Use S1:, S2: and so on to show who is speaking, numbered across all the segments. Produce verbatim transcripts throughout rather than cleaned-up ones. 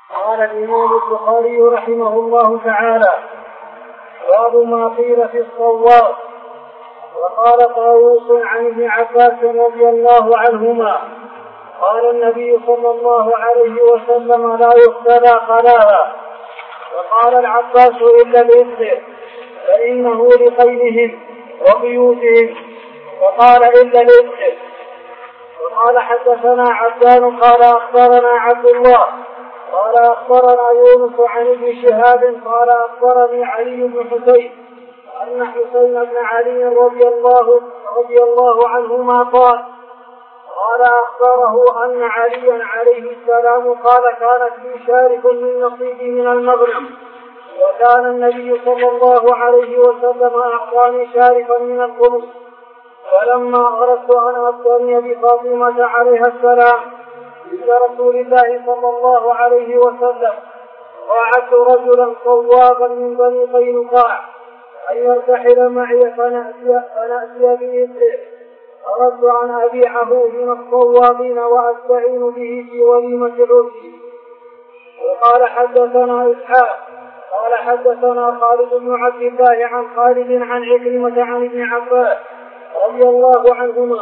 S1: قال الإمام البخاري رحمه الله تعالى: باب ما قيل في الصواب. وقال طاووس عن ابن عباس رضي الله عنهما قال النبي صلى الله عليه وسلم: لا يختلى خلاها. وقال العباس: إلا الإثر فإنه لقيلهم وبيوتهم. وقال: إلا الإثر. وقال: حدثنا عبدان قال أخبرنا عبد الله قال أخبرنا يونس عن ابن شهاب قال أخبرني علي بن حسين أن حسين بن علي رضي الله, رضي الله عنهما قال قال أخبره أن عليا عليه السلام قال: كانت لي شارك من نصيبي من المغنم، وكان النبي صلى الله عليه وسلم أعطاني شاركا من الخمس، فلما أردت أن أبتني بفاطمة عليها السلام إلى رسول الله صلى الله عليه وسلم وعدت رجلا صواغا من بني قينقاع أن يرتحل معي فنأتي, فنأتي بإثره. أردت أن أبيعه من الصواغين وأستعين به في وليمة عرسي. وقال: حدثنا إسحاق قال حدثنا خالد بن عبد الله عن خالد عن عكرمة عن ابن عباس رضي الله عنهما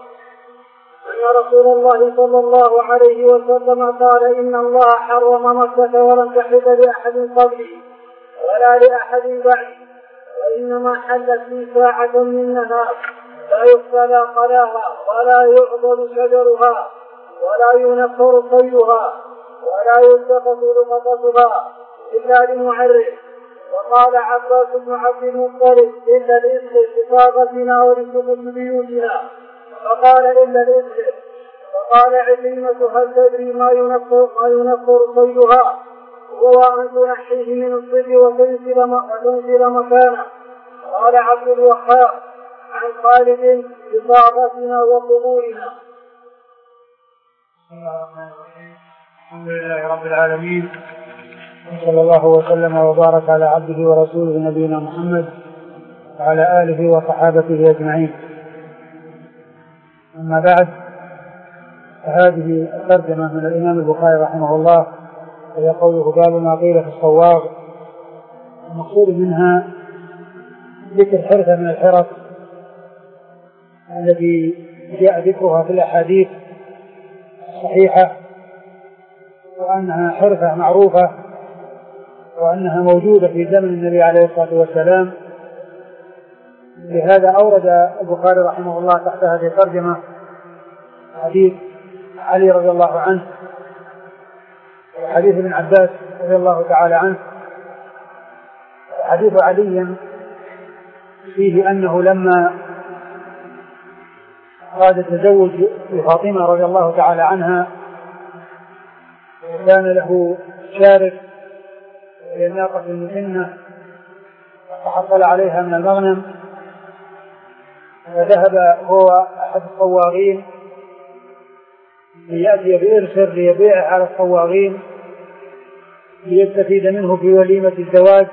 S1: أن رسول الله صلى الله عليه وسلم قال: إن الله حرم مكة ولم تحل لأحد قبلي ولا لأحد بعدي، وإنما حلت لي ساعة من نهار لا يختلى قلاها ولا يعضل شجرها ولا ينفر صيدها ولا يلتقط لقطتها إلا لمعرف. وقال عباس بن عبد المطلب: إلا الإثر لصاغتنا ولسقط بيوتنا. فقال: إلا الإثر. فقال عكرمة: هل تدري ما ينفر, ما ينفر صيدها؟ هو أن تنحيه من الصيد وتنزل مكانه. قال عبد الوهاب عن خالد: بصاغتنا وقبورنا.
S2: الحمد لله رب العالمين، صلى الله وسلم وبارك على عبده ورسوله نبينا محمد وعلى آله وصحابته أجمعين. أما بعد، فهذه الترجمة من الإمام البخاري رحمه الله، وهي قوله: باب ما قيل في الصواغ. المقصود منها ذكر حرفة من الحرف التي جاء ذكرها في الأحاديث الصحيحة، وأنها حرفة معروفة، وأنها موجودة في زمن النبي عليه الصلاة والسلام. لهذا أورد البخاري رحمه الله تحت هذه الترجمة حديث علي رضي الله عنه وحديث ابن عباس رضي الله تعالى عنه. حديث علي فيه أنه لما أراد التزوج بفاطمة رضي الله تعالى عنها كان له شارك في الناقة المسنة فحصل عليها من المغنم، فذهب هو أحد الصواغين ليأتي بإرسل ليبيعه على الصواغين ليستفيد منه في وليمة الزواج.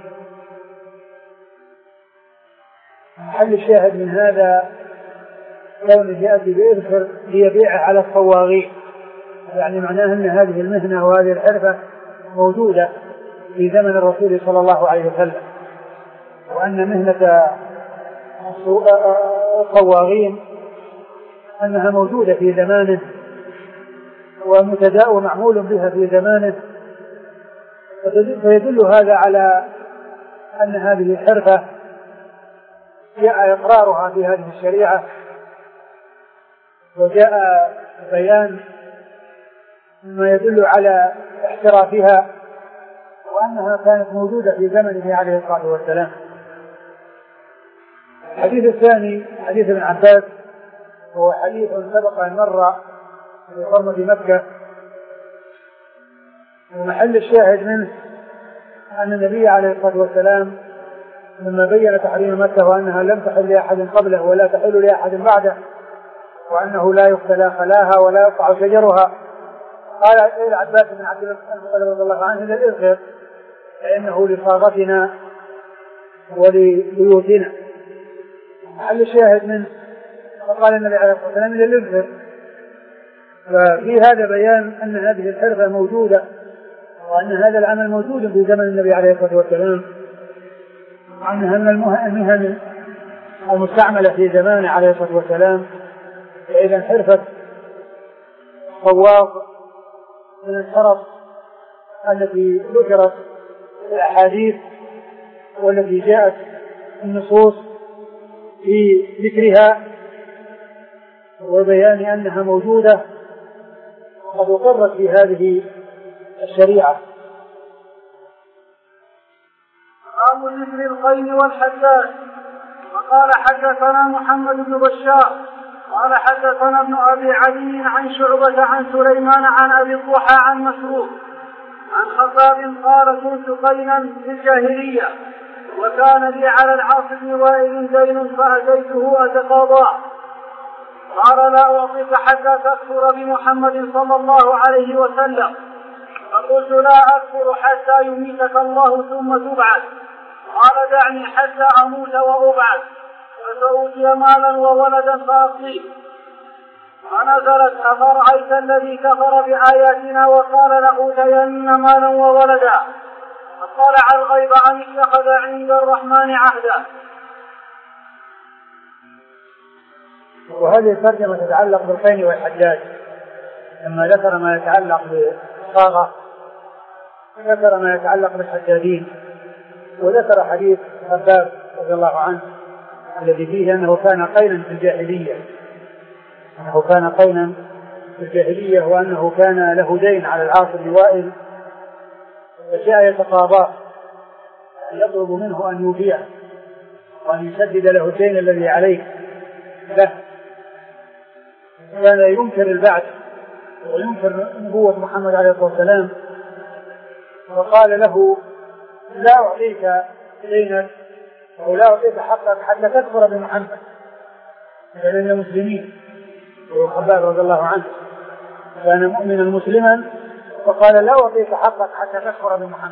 S2: محل الشاهد من هذا كونه يأتي بإرسل ليبيعه على الصواغين، يعني معناه أن هذه المهنة وهذه الحرفة موجودة في زمن الرسول صلى الله عليه وسلم، وأن مهنة الصواغين أنها موجودة في زمانه ومتداول معمول بها في زمانه. فيدل هذا على أن هذه الحرفة جاء إقرارها في هذه الشريعة، وجاء بيان ما يدل على احترافها، وأنها كانت موجودة في زمنه عليه الصلاة والسلام. الحديث الثاني حديث ابن عباس، هو حديث سبق أن مر في حرمة مكة، ومحل الشاهد منه أن النبي عليه الصلاة والسلام لما بين تحريم مكة وأنها لم تحل لأحد قبله ولا تحل لأحد بعده، وأنه لا يختلى خلاها ولا يقطع شجرها، قال العباس بن عبد المطلب رضي الله عنه: إلى الإذخر فإنه لصاغتنا ولبيوتنا. محل الشاهد منه فقال النبي عليه الصلاة والسلام: إلى الإذخر. ففي هذا بيان أن هذه الحرفة موجودة، وأن هذا العمل موجود في زمن النبي عليه الصلاة والسلام، وأنها من المهن المستعملة في زمانه عليه الصلاة والسلام. فإذا حرفة صواغ من الحرف التي ذكرت في الأحاديث والتي جاءت النصوص في ذكرها وبيان أنها موجودة قد أقرت في هذه الشريعة.
S1: باب ذكر الخيل والحداد. وقال حدثنا محمد بن بشار قال حدثنا ابن أبي علي عن شعبة عن سليمان عن أبي الضحى عن مسروق عن خطاب قال كنت قينا في الجاهلية وكان لي على العاص بن وائل دين فأتيته أتقاضاه قال لا أعطيك حتى تكفر بمحمد صلى الله عليه وسلم فقلت لا أكفر حتى يميتك الله ثم تبعث قال دعني حتى أموت وأبعث فسأوتي مالا وولدا فأصليه فنزلت أفرأيت الذي كفر بآياتنا وقال لأوتين مالا وولدا فطلع الغيب أم اتخذ عند الرحمن عهدا.
S2: وهذه الترجمة تتعلق بالخيل والحداد. لما ذكر ما يتعلق بالصاغة ذكر ما يتعلق بالحدادين، وذكر حديث خباب رضي الله عنه الذي فيه أنه كان قينا في الجاهلية أنه كان قينا في الجاهلية وأنه كان له دين على العاص بن وائل فجاء يتقاضاه يطلب منه أن يوفيه وأن يسدد له الدين الذي عليه له. كان ينكر البعث وينكر نبوة محمد عليه الصلاة والسلام، وقال له لا أعطيك دينك أو لا أعطيك حقك حتى تكفر بمحمد لأن المسلمين. وخباب رضي الله عنه كان مؤمنا مسلما فقال لا أعطيك حقك حتى تكفر بمحمد.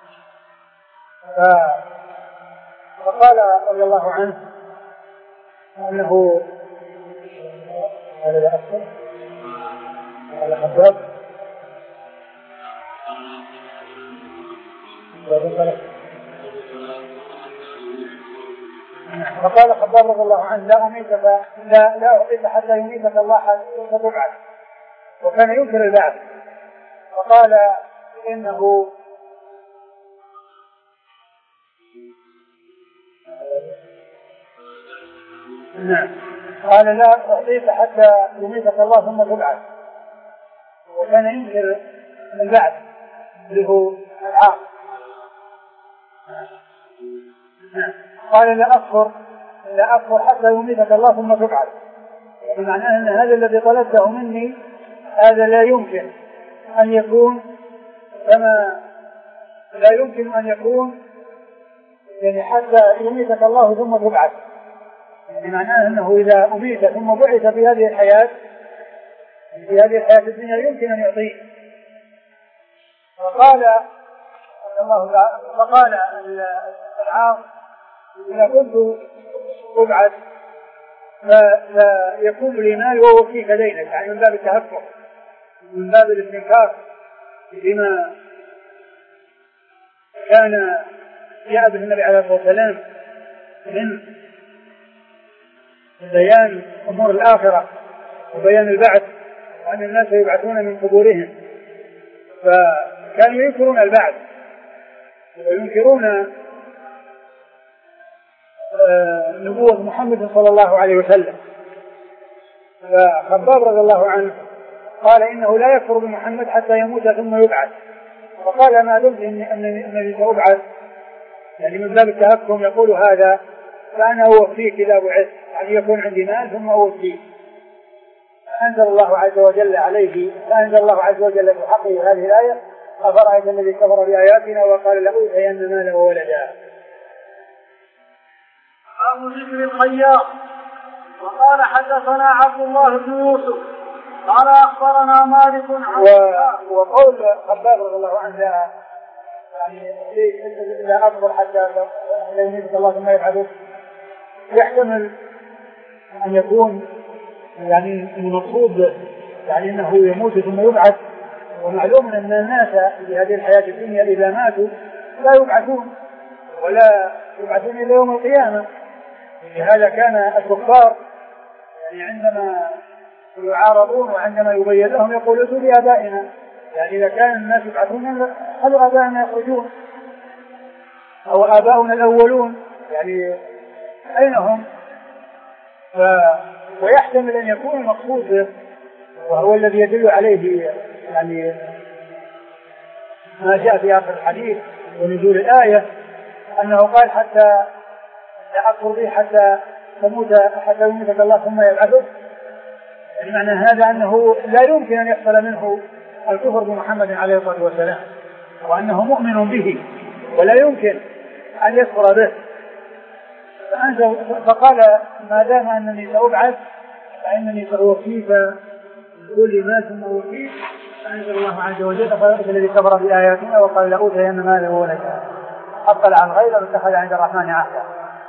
S2: فقال رضي الله عنه أنه هذا لا أكثر هذا خباب فقال خباب رضي الله عنه لا أميتك لا لا أعطيك حتى يميتك الله حتى تبعث، وكان ينكر البعث. فقال إنه نعم قال لا أعطيك حتى يميتك الله ثم تبعث، وكان ينكر البعث اللي هو العاق. قال لا أكفر لا أكفر حتى يميتك الله ثم تبعث، بمعنى أن هذا الذي طلبته مني هذا لا يمكن أن يكون كما لا يمكن أن يكون يعني حتى يميتك الله ثم تبعث، يعني معناه أنه إذا أميت ثم بعث في هذه الحياة في هذه الحياة الدنيا يمكن أن يعطيه. فقال الله فقال العاص إذا كنت أبعث فيكون لي مال ووفيك دينك، يعني من باب التهكم من باب الاستنكار بما كان جاء به النبي عليه الصلاة والسلام من بيان أمور الآخرة وبيان البعث وأن الناس يبعثون من قبورهم. فكانوا ينكرون البعث وينكرون نبوة محمد صلى الله عليه وسلم. فخباب رضي الله عنه قال إنه لا يكفر بمحمد حتى يموت ثم يبعث. فقال ما دمت أنني سأبعث يعني من باب التهكم يقول هذا فأنا أوفيك إذا بعث، يعني يكون عندي مال ثم أوفيك. فأنزل الله عز وجل عليه فأنزل الله عز وجل في حقه هذه الآية أفرأيت الذي كفر بآياتنا وقال لأوتين مالا وولدا.
S1: باب ذكر الخياط. وقال حدثنا عبد الله بن يوسف قال أخبرنا مالك عن
S2: و... وقول خباب رضي الله عنه لا يعني لا أكبر حتى لا يميت الله ثم يبعثه يحتمل أن يكون يعني المقصود يعني أنه يموت ثم يبعث ومعلوم أن الناس في هذه الحياة الدنيا إذا ماتوا لا يبعثون ولا يبعثون إلى يوم القيامة. لهذا كان الكفار يعني عندما يعارضون وعندما يبين لهم يقول ائتوا بآبائنا، يعني إذا كان الناس يبعثون هل آبائنا يخرجون أو آباؤنا الأولون يعني أين هم؟ ف... ويحتمل أن يكون المقصود وهو الذي يدل عليه يعني ما جاء في آخر الحديث ونزول الآية أنه قال حتى لا أكفر به حتى تموت حتى يموتك الله ثم يبعثك. يعني معنى هذا أنه لا يمكن أن يحصل منه الكفر بمحمد عليه الصلاة والسلام وأنه مؤمن به ولا يمكن أن يكفر به. فقال ما دام أنني سأبعث فإنني سأوفيك كل ما ثم أوفيك. فأنزل الله عز وجل فليس الذي كفر بآياتنا وقال لأوتين مالا وولدا أطلع عن غيره واتخذ عند الرحمن عهدا.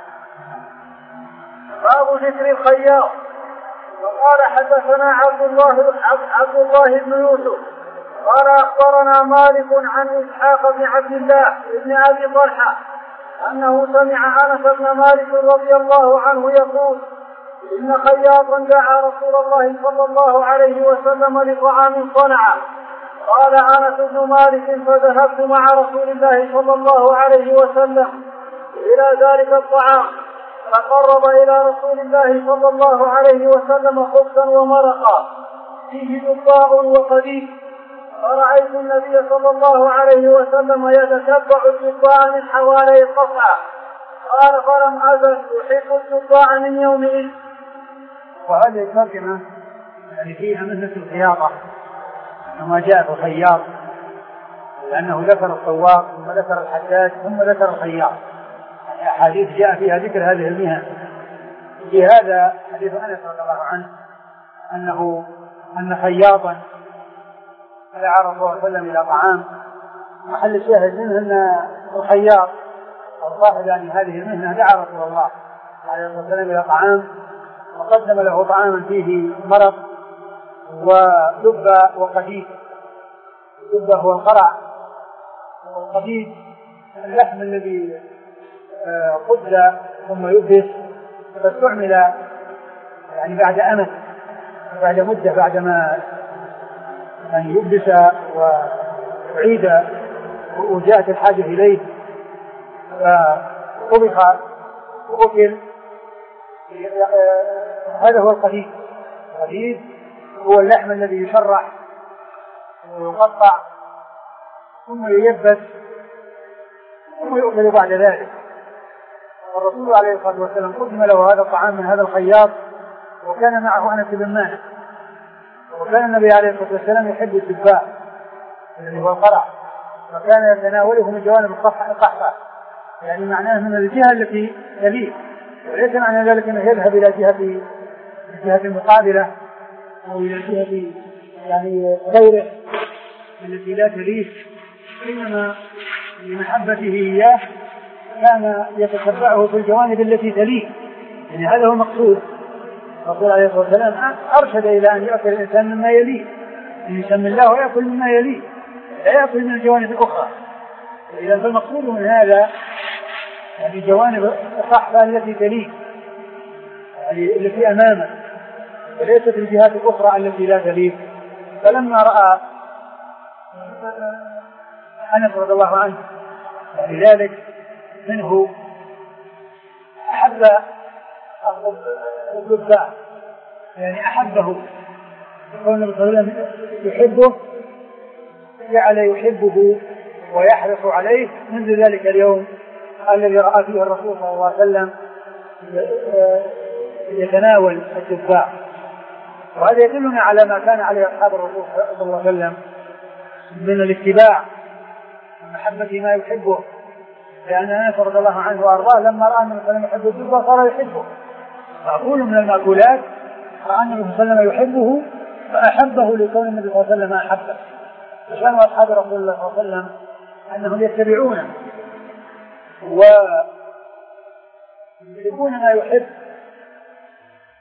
S1: باب ذكر الخياط. وقال حدثنا عبد الله عبد الله بن يوسف قال أخبرنا مالك عن إسحاق بن عبد الله بن أبي طلحة أنه سمع أنس بن مالك رضي الله عنه يقول إن خياطا دعا رسول الله صلى الله عليه وسلم لطعام صنعه. قال أنس بن مالك فذهبت مع رسول الله صلى الله عليه وسلم إلى ذلك الطعام فقرب إلى رسول الله صلى الله عليه وسلم خبزا ومرقا فيه دباء وقديد، فرأيت النبي صلى الله عليه وسلم يتتبع الدباء من حوالي القصعة. قال فلم أزل أحب الدباء من يومئذ.
S2: وهذه الترجمة يعني فيها مثل الخياطة كما جاء في الخياط، لأنه ذكر الطواق ثم ذكر الحداد ثم ذكر الخياط، يعني أحاديث جاء فيها ذكر هذه المهن. في هذا حديث أنس رضي الله عنه أنه أن خياطا دعا رسول الله صلى الله عليه وسلم إلى طعام. محل الشاهد منه أن الخياط أو صاحب يعني هذه المهنة دعا رسول الله عليه الصلاة والسلام إلى طعام وقدم له طعاما فيه مرق ودبة وقديد. الدبة هو القرع والقديد اللحم الذي قد ثم يبس، فاستعمل يعني بعد أمد بعد مدة بعدما يعني يبس وعيد وجاءت الحاجة إليه فطبخ وأكل. هذا هو القديد. القديد هو اللحم الذي يشرح ويقطع ثم ييبس ثم يؤكل بعد ذلك. والرسول عليه الصلاة والسلام قدم له هذا الطعام من هذا الخياط وكان معه أنس بن مالك، وكان النبي عليه الصلاة والسلام يحب الدباء الذي هو القرع وكان يتناوله من جوانب القحفة، يعني معناه من الجهة التي تليه، وليس معنى ذلك أنه يذهب إلى جهة الجهة المقابلة أو إلى جهة يعني غيره التي لا تليه، إنما لمحبته إياه كان يتتبعه في الجوانب التي تليه. يعني هذا هو المقصود. الرسول عليه الصلاة والسلام أرشد إلى أن يأكل الإنسان مما يليه، أن يسمي الله ويأكل مما يليه لا يأكل من الجوانب الأخرى. إذا فالمقصود من هذا يعني جوانب الصحفة التي تليه يعني التي أمامه وليست الجهات الأخرى التي لا تليه. فلما رأى أنس رضي الله عنه لذلك منه أحب الدباء، يعني أحبه يقول النبي صلى الله عليه وسلم يحبه جعل يحبه ويحرص عليه منذ ذلك اليوم الذي رأى فيه الرسول صلى الله عليه وسلم يتناول الدباء. وهذا يدلنا على ما كان عليه أصحاب الرسول صلى الله عليه وسلم من الاتباع ومحبة ما يحبه، لأن أنس رضي الله عنه وأرضاه لما رأى النبي صلى الله عليه وسلم يحب الدباء صار يحبه. مأكول من المأكولات رأى النبي صلى الله عليه وسلم يحبه فأحبه لكون النبي صلى الله عليه وسلم أحبه. فكان أصحاب رسول الله صلى الله عليه وسلم أنهم يتبعونه ويحبون ما يحب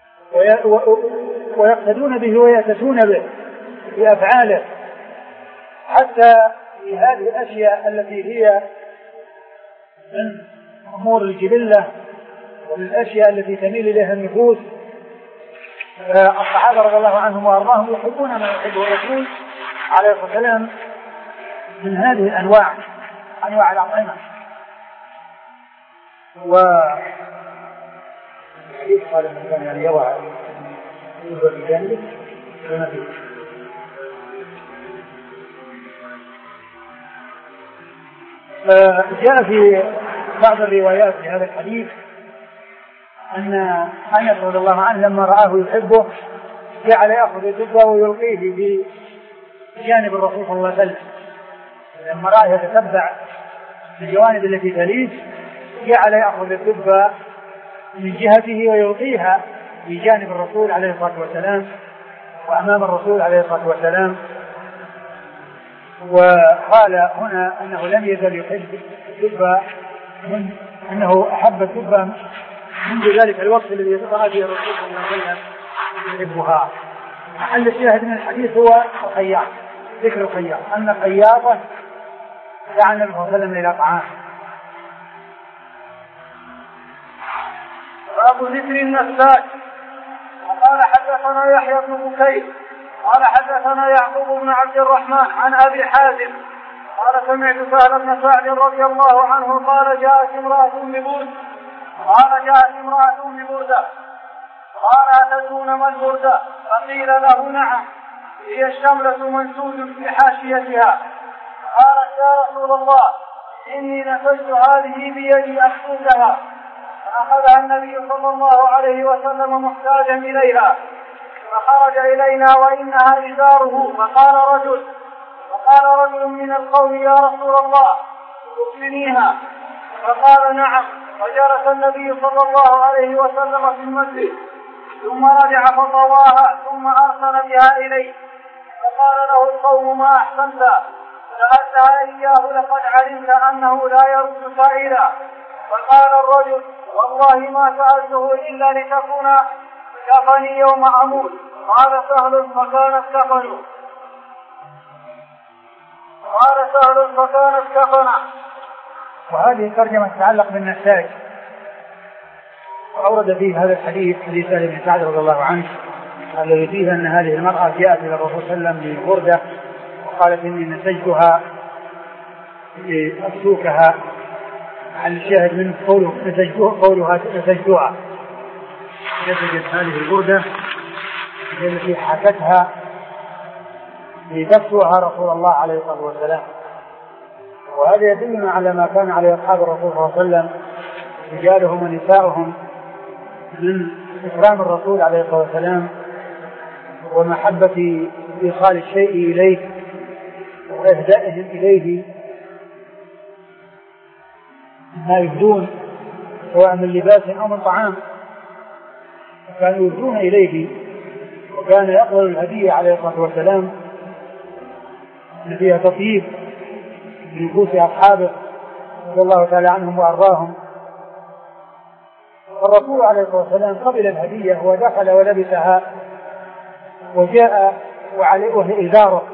S2: ويقتدون به ويأتسون به في أفعاله حتى في هذه الأشياء التي هي من أمور الجبلة ومن الأشياء التي تميل إليها النفوس، الصحابة رضي الله عنهم وأرضاهم يحبون ما يحبه الرسول عليه الصلاة والسلام من هذه الأنواع، أنواع الأطعمة. و قال من كان يعني يضع يوضع بجانبه وما فيه. جاء في بعض الروايات في هذا الحديث أن أنس رضي الله عنه لما رآه يحبه جعل يأخذ الدبة ويلقيه في جانب الرسول صلى الله عليه وسلم. لما رآه يتتبع الجوانب التي تليه جعل يأخذ الدبة من جهته ويلقيها في جانب الرسول عليه الصلاة والسلام وأمام الرسول عليه الصلاة والسلام. وقال هنا أنه لم يزل يحب الدبة، من أنه أحب الدبة منذ ذلك الوقت الذي رأى فيه الرسول صلى الله عليه وسلم يحبها. محل الشاهد من الحديث هو الخياط، ذكر الخياط، أن الخياطة دعا النبي صلى الله عليه وسلم إلى طعام.
S1: باب ذكر النساك. وقال حدثنا يحيى بن بكير قال حدثنا يعقوب بن عبد الرحمن عن أبي حازم قال سمعت سهل بن سعد رضي الله عنه قال جاءت امرأة ببردة قال جاءت امرأة ببردة قال أتدرون ما البردة؟ فقيل له نعم هي الشملة منسوج في حاشيتها. قالت يا رسول الله إني نسجت هذه بيدي أخذها. فأخذها النبي صلى الله عليه وسلم محتاجا إليها فخرج إلينا وإنها إزاره. فقال رجل فقال رجل من القوم يا رسول الله تكفنيها؟ فقال نعم. فجلس النبي صلى الله عليه وسلم في المسجد ثم رجع فطواها ثم أرسل بها إليه. فقال له القوم ما أحسنت سألتها إياه لقد علمت أنه لا يرد سائلا. فقال الرجل والله ما سألته إلا لتكون كفني يوم أموت. قال سهل فكانت كفنه قال سهل فكانت كفنه.
S2: وهذه الترجمة تتعلق بالنساج، وأورد فيه هذا الحديث حديث سهل بن سعد رضي الله عنه الذي فيه أن هذه المرأة جاءت إلى الرسول صلى الله عليه وسلم ببردة وقالت إني نسجتها لأسوكها. على الشاهد من قوله نسجتها قولها نسجتها نسجت هذه البردة التي حكتها لتكسوها رسول الله عليه الصلاة والسلام. وهذا يدلنا على ما كان عليه أصحاب الرسول صلى الله عليه وسلم رجالهم ونساؤهم من إكرام الرسول عليه الصلاة والسلام ومحبة إيصال الشيء إليه وإهدائهم إليه ما يهدون سواء من لباس أو من طعام، كانوا يهدون إليه وكان يقبل الهدية عليه الصلاة والسلام أن فيها تطيب لنفوس أصحابه رضي الله تعالى عنهم وأرضاهم. والرسول عليه الصلاة والسلام قبل الهدية ودخل ولبسها وجاء وعليه إزاره،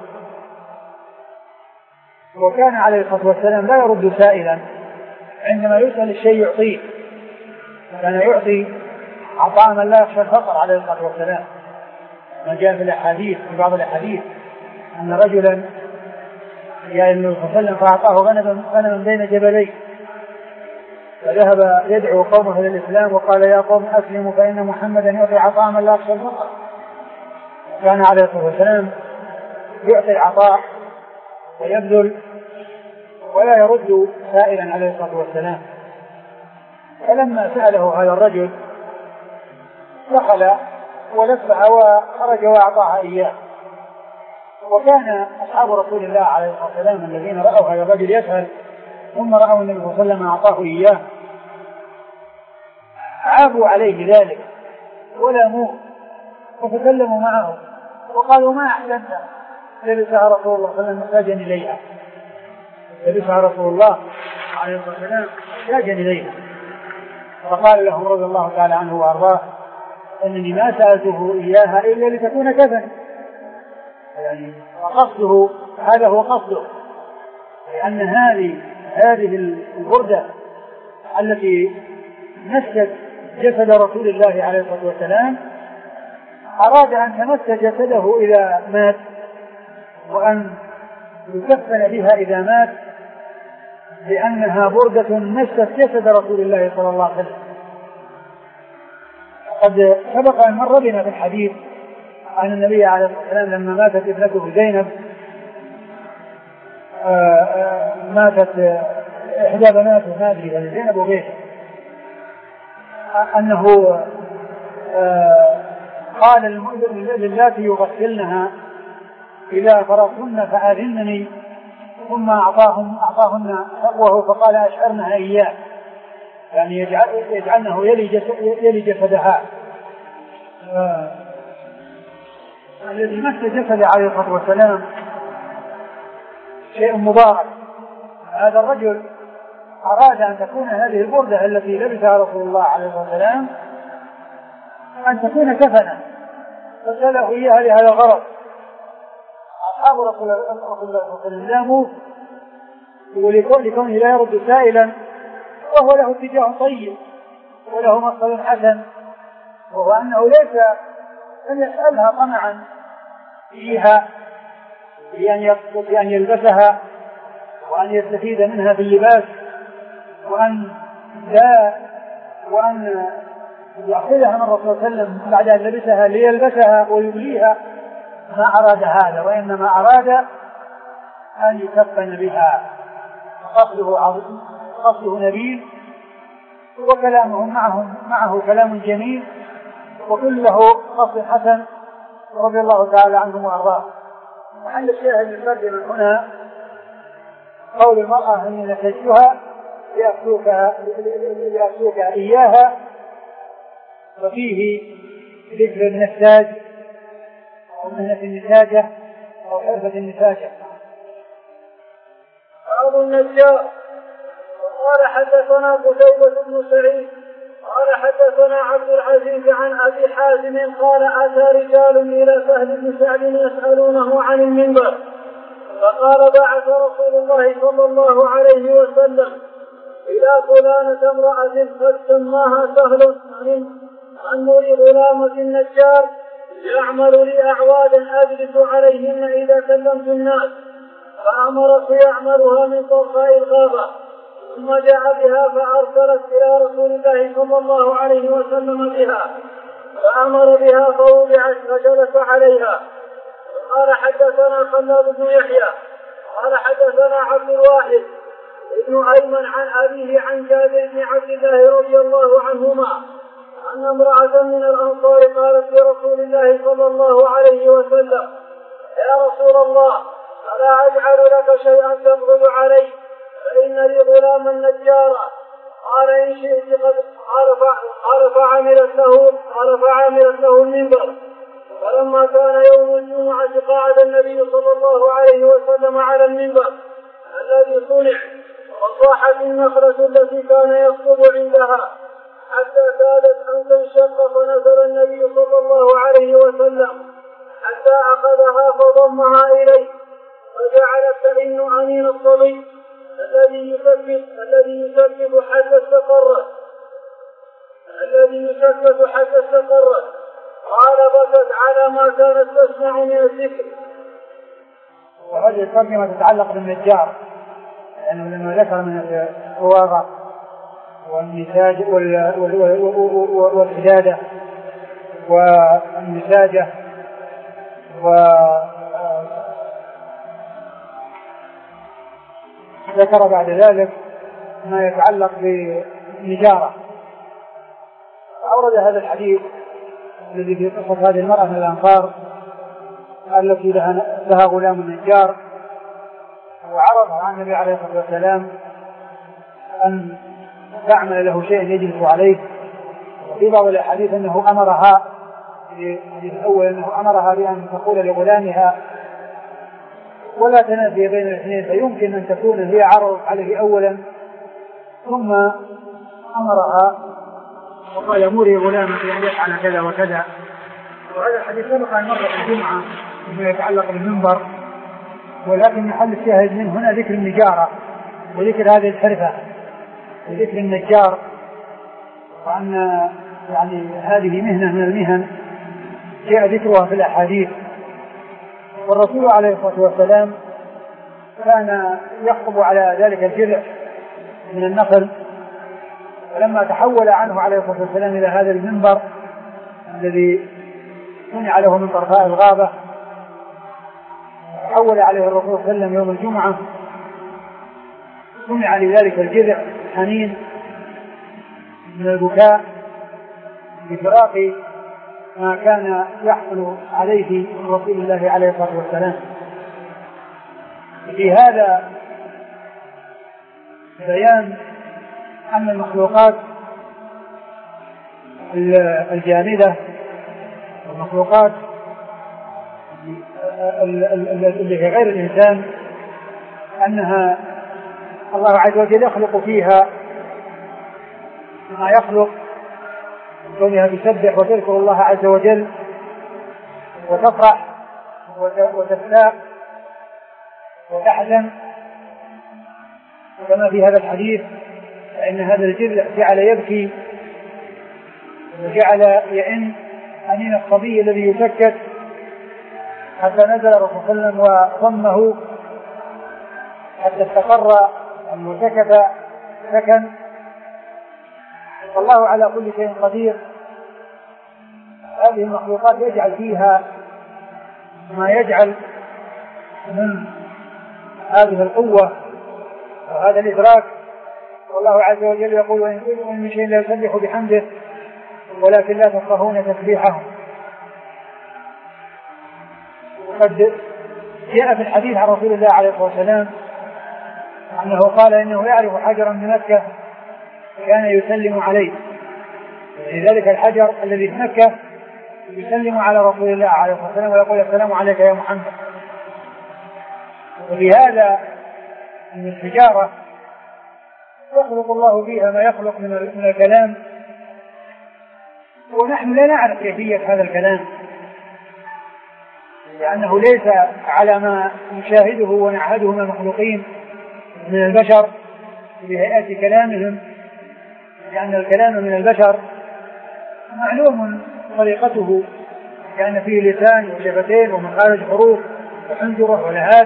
S2: وكان عليه الصلاة والسلام لا يرد سائلا، عندما يسأل الشيء يعطيه، كان يعطي عطاء من لا يخشى الفقر عليه الصلاة والسلام. ما جاء في الأحاديث في بعض الأحاديث أن رجلا جاء النبي صلى الله عليه وسلم فأعطاه غنما بين جبلين فذهب يدعو قومه إلى الإسلام وقال يا قوم أسلموا فإن محمدا يعطي عطاء من لا يخشى الفقر. كان عليه الصلاة والسلام يعطي العطاء ويبذل ولا يرد سائلا عليه الصلاة والسلام. فلما سأله هذا الرجل دخل ولفها وخرج وأعطاها إياه. وكان أصحاب رسول الله عليه الصلاة والسلام الذين رأوا هذا الرجل يسأل ثم رأوا النبي صلى الله عليه وسلم أعطاه إياه عابوا عليه ذلك ولاموه وتكلموا معه وقالوا ما أحسنت لبسها رسول الله صلى الله عليه وسلم محتاجا إليها، لبسها رسول الله عليه الصلاة والسلام محتاجا إليها. فقال لهم رضي الله تعالى عنه وأرضاه أنني ما سألته إياها إلا لتكون كفن، يعني قصده هذا هو قصده، لأن هذه هذه البردة التي مست جسد رسول الله عليه الصلاة والسلام أراد أن تمس جسده إذا مات، وأن يكفن بها إذا مات، لأنها بردة مست جسد رسول الله صلى الله عليه وسلم. قد سبق أن مر بنا في الحديث عن النبي عليه الصلاة والسلام لما ماتت ابنته زينب، آآ آآ ماتت إحدى بناته هذه زينب وغيرها، أنه قال للاتي يغسلنها إذا فرغتن فآذنني، ثم أعطاهم أعطاهن حقوه فقال أشعرنها إياه، يعني يجعل يجعلنه يلي جسد يلي جسدها. الذي مس جسد عليه الصلاة والسلام شيء مبارك. هذا الرجل أراد أن تكون هذه البردة التي لبسها رسول الله عليه الصلاة والسلام أن تكون كفنا، فسأله إياها لهذا الغرض. أصحاب رسول الله صلى الله عليه وسلم لكونه لا يرد سائلا، وهو له اتجاه طيب وله مقصد حسن، وهو أنه ليس أن يسألها طمعا فيها بأن يلبسها وأن يستفيد منها في اللباس، وأن لا وأن يأخذها من الرسول صلى الله عليه وسلم بعد أن لبسها ليلبسها ويبليها، ما أراد هذا، وإنما أراد أن يكفن بها. قصده عظيم، قصده نبيل، وكلامه معه معه كلام جميل، وكله قصد حسن رضي الله تعالى عنهم وأرضاه. محل الشاهد الفرد من هنا قول المرأة أن نسجتها لأكسوك لأكسوك إياها، وفيه ذكر النساج أو مهنة النساجة أو حرفة النساجة.
S1: بعض النجار قال حدثنا قتيبة بن سعيد قال حدثنا عبد العزيز عن أبي حازم قال أتى رجال إلى سهل بن سعد يسألونه عن المنبر، فقال بعث رسول الله صلى الله عليه وسلم إلى فلانة امرأة قد سماها سهل عن نور غلامة النجار يعمل لي أعوادا أجلس عليهن إذا كلمت الناس، فأمرت يعملها من طرفاء الغابة، ثم جاء بها فأرسلت إلى رسول الله صلى الله عليه وسلم بها، فأمر بها فوضعت فجلس عليها. قال حدثنا خلاد بن يحيى قال حدثنا عبد الواحد ابن أيمن عن أبيه عن جابر بن عبد الله رضي الله عنهما أن امرأة من الأنصار قالت لرسول الله صلى الله عليه وسلم يا رسول الله ألا أجعل لك شيئا تبغض عليه فإن لي غلاما نجارا؟ قال إن شئت قد قال فعملت له قال فعملت له المنبر. فلما كان يوم الجمعة قعد النبي صلى الله عليه وسلم على المنبر الذي صنع، وصاحت النخلة التي كان يخطب عندها حتى كادت أن تنشق، فنزل النبي صلى الله عليه وسلم حتى أخذها فضمها إليه فجعلت تئن أنين الصبي الذي يكبد الذي يكبد حتى استقرت الذي يكبد حتى استقرت قال بكت على ما كانت تسمع من الذكر.
S2: وهذه الترجمة تتعلق بالنجار، لأنه يعني لما ذكر من الصواغة والنساج والحدادة والنساجة وذكر بعد ذلك ما يتعلق بالنجارة، أورد هذا الحديث الذي في قصة هذه المرأة من الأنصار التي لها, لها غلام نجار، وعرضها عن النبي عليه الصلاة والسلام أن تعمل له شيء يجلس عليه. وفي بعض الأحاديث أنه أمرها في الحديث الأول أنه أمرها بأن تقول لغلامها ولا تنافي بين الاثنين، فيمكن أن تكون هي عرض عليه أولا ثم أمرها وقال مري غلامك أن يفعل كذا وكذا. وهذا الحديث سبق أن مر في الجمعة فيما يتعلق بالمنبر، ولكن محل الشاهد من هنا ذكر النجارة وذكر هذه الحرفة وذكر النجار، وأن يعني هذه مهنة من المهن جاء ذكرها في الأحاديث. والرسول عليه الصلاة والسلام كان يخطب على ذلك الجذع من النخل، ولما تحول عنه عليه الصلاة والسلام إلى هذا المنبر الذي صنع له من طرفاء الغابة، تحول عليه الرسول صلى الله عليه وسلم يوم الجمعة، صنع لذلك الجذع حنين من البكاء بفراق ما كان يحصل عليه من رسول الله عليه الصلاة والسلام. في هذا بيان أن المخلوقات الجامدة والمخلوقات اللي في غير الإنسان أنها الله عز وجل يخلق فيها ما يخلق، كونها تسبح وتذكر الله عز وجل وتفرح وتستاء وتحزن، كما في هذا الحديث فإن هذا الجذع جعل يبكي وجعل يئن أنين الصبي الذي يسكت، حتى نزل الرسول صلى الله عليه وسلم وضمه حتى استقر وسكت سكن. والله على كل شيء قدير. هذه المخلوقات يجعل فيها ما يجعل من هذه القوة وهذا الإدراك. والله عز وجل يقول: وإن من شيء لا يسبح بحمده ولكن لا تفقهون تسبيحهم. وقد جاء في الحديث عن رسول الله عليه الصلاة والسلام أنه قال إنه يعرف حجرا من مكة كان يسلم عليه، لذلك الحجر الذي في مكة يسلم على رسول الله عليه الصلاة والسلام ويقول: السلام عليك يا محمد. وبهذا من الحجارة يخلق الله فيها ما يخلق من الكلام، ونحن لا نعرف كيفية هذا الكلام لأنه ليس على ما نشاهده ونعهده من المخلوقين من البشر بهيئة كلامهم، لأن الكلام من البشر معلوم طريقته، كان فيه لسان وشفتين ومخارج حروف وحنجرة ولهات،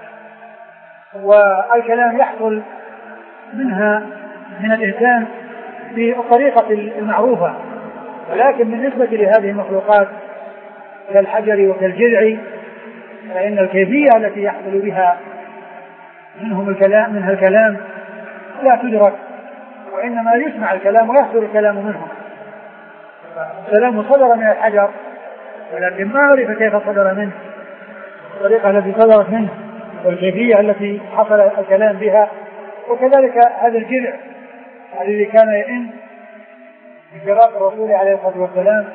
S2: والكلام يحصل منها من الإنسان بالطريقة المعروفة. ولكن بالنسبة لهذه المخلوقات كالحجر وكالجذع فإن الكيفية التي يحصل بها منهم الكلام منها الكلام لا تدرك، وإنما يسمع الكلام ويصدر الكلام منهم. الكلام صدر من الحجر ولكن ما عرف كيف صدر منه، الطريقة التي صدرت منه والكيفية التي حصل الكلام بها. وكذلك هذا الجذع الذي كان يئن بفراق الرسول عليه الصلاة والسلام،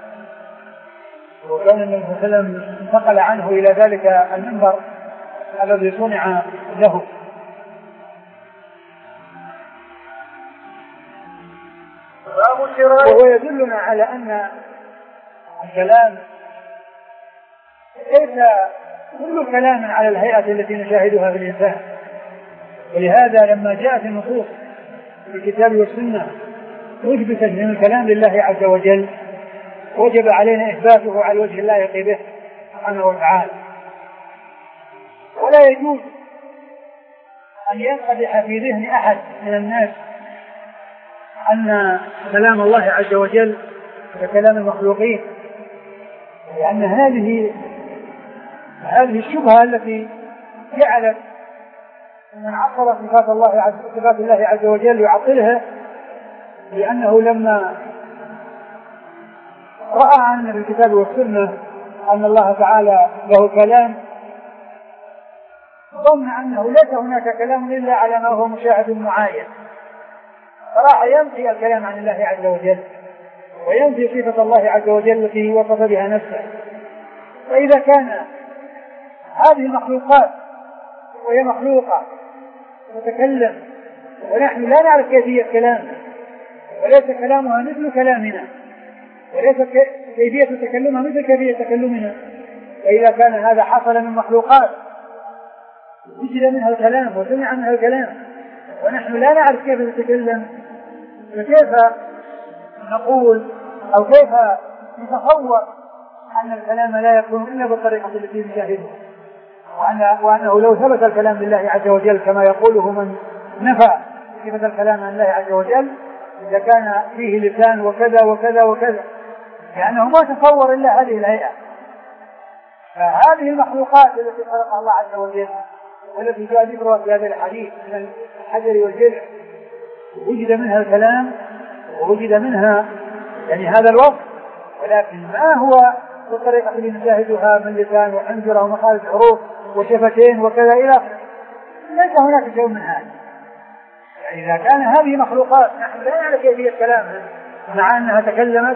S2: وكان النبي صلى الله عليه وسلم انتقل عنه إلى ذلك المنبر الذي صنع له. وهو يدلنا على أن الكلام ليس كل كلام على الهيئة التي نشاهدها في الإنسان، ولهذا لما جاءت النصوص في الكتاب والسنة مثبتة من الكلام لله عز وجل وجب علينا إثباته على الوجه اللائق به سبحانه وتعالى. ولا يجوز أن ينقدح في ذهن أحد من الناس أن كلام الله عز وجل ككلام المخلوقين، لأن هذه هذه الشبهة التي جعلت من عطل صفات الله عز صفات الله عز وجل يعطلها، لأنه لما رأى عن الكتاب والسنة أن الله تعالى له كلام ظن أنه ليس هناك كلام إلا على ما هو مشاهد معاين، فراح ينفي الكلام عن الله عز وجل وينفي صفة الله عز وجل التي وصف بها نفسه. فإذا كان هذه المخلوقات وهي مخلوقة تتكلم ونحن لا نعرف كيفية كلامها وليس كلامها مثل كلامنا وليس كيفية تكلمها مثل كيفية تكلمنا، فإذا كان هذا حصل من مخلوقات وجد منها الكلام وسمع منها الكلام ونحن لا نعرف كيف نتكلم، فكيف نقول أو كيف نتصور أن الكلام لا يكون إلا بالطريقة التي نشاهدها، وأن وأنه لو ثبت الكلام لله عز وجل كما يقوله من نفى ثبت الكلام عن الله عز وجل لكان فيه لسان وكذا وكذا وكذا، لأنه ما تصور إلا هذه الهيئة. فهذه المخلوقات التي خلقها الله عز وجل والتي جاء ذكرها في هذا الحديث من الحجر والجلع وجد منها الكلام ووجد منها يعني هذا الوصف، ولكن ما هو بالطريقة اللي نشاهدها من لسان وحنجرة ومخارج حروف وشفتين وكذا إلى آخره، ليس هناك شيء من هذا. يعني إذا كان هذه مخلوقات نحن لا نعرف كيفية كلامها مع أنها تكلمت،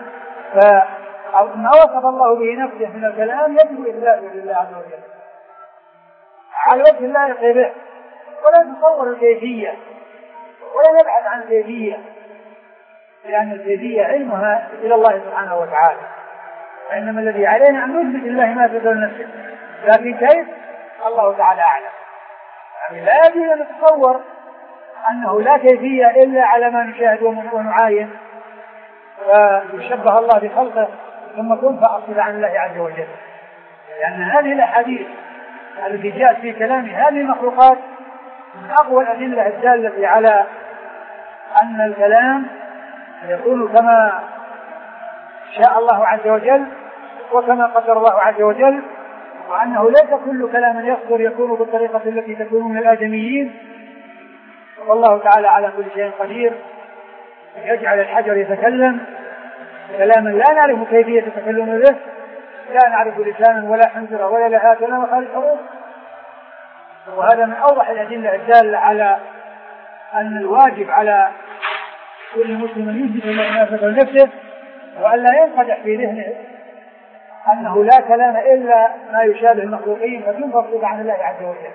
S2: فما وصف الله به نفسه من الكلام يجب إثباته لله عز وجل على وجه لا يقي به، ولا نتصور الكيفية ولا نبحث عن الكيفية، لأن الكيفية علمها إلى الله سبحانه وتعالى، وإنما الذي علينا أن نثبت لله ما في نفسه، لكن كيف الله تعالى أعلم. يعني لا يجوز أن نتصور أنه لا كيفية إلا على ما نشاهد ونعاين فيشبه الله بخلقه ثم تنفع أصل عن الله عز وجل، لأن هذه الأحاديث التي جاءت في كلام هذه المخلوقات من أقوى الأدلة الدالة على أن الكلام يكون كما شاء الله عز وجل وكما قدر الله عز وجل، وأنه ليس كل كلام يصدر يكون بالطريقة التي تكون من الآدميين، والله تعالى على كل شيء قدير. يجعل الحجر يتكلم كلاما لا نعرف كيفية تكلم به، لا نعرف لسانا ولا حنجرة ولا لهات ولا مخارج حروف، وهذا من أوضح الأدلة الدالة على أن الواجب على كل مسلم أن يثبت منافسة لنفسه وأن لا ينقدح في ذهنه أنه لا كلام إلا ما يشابه المخلوقين فتنفصل عن الله عز وجل.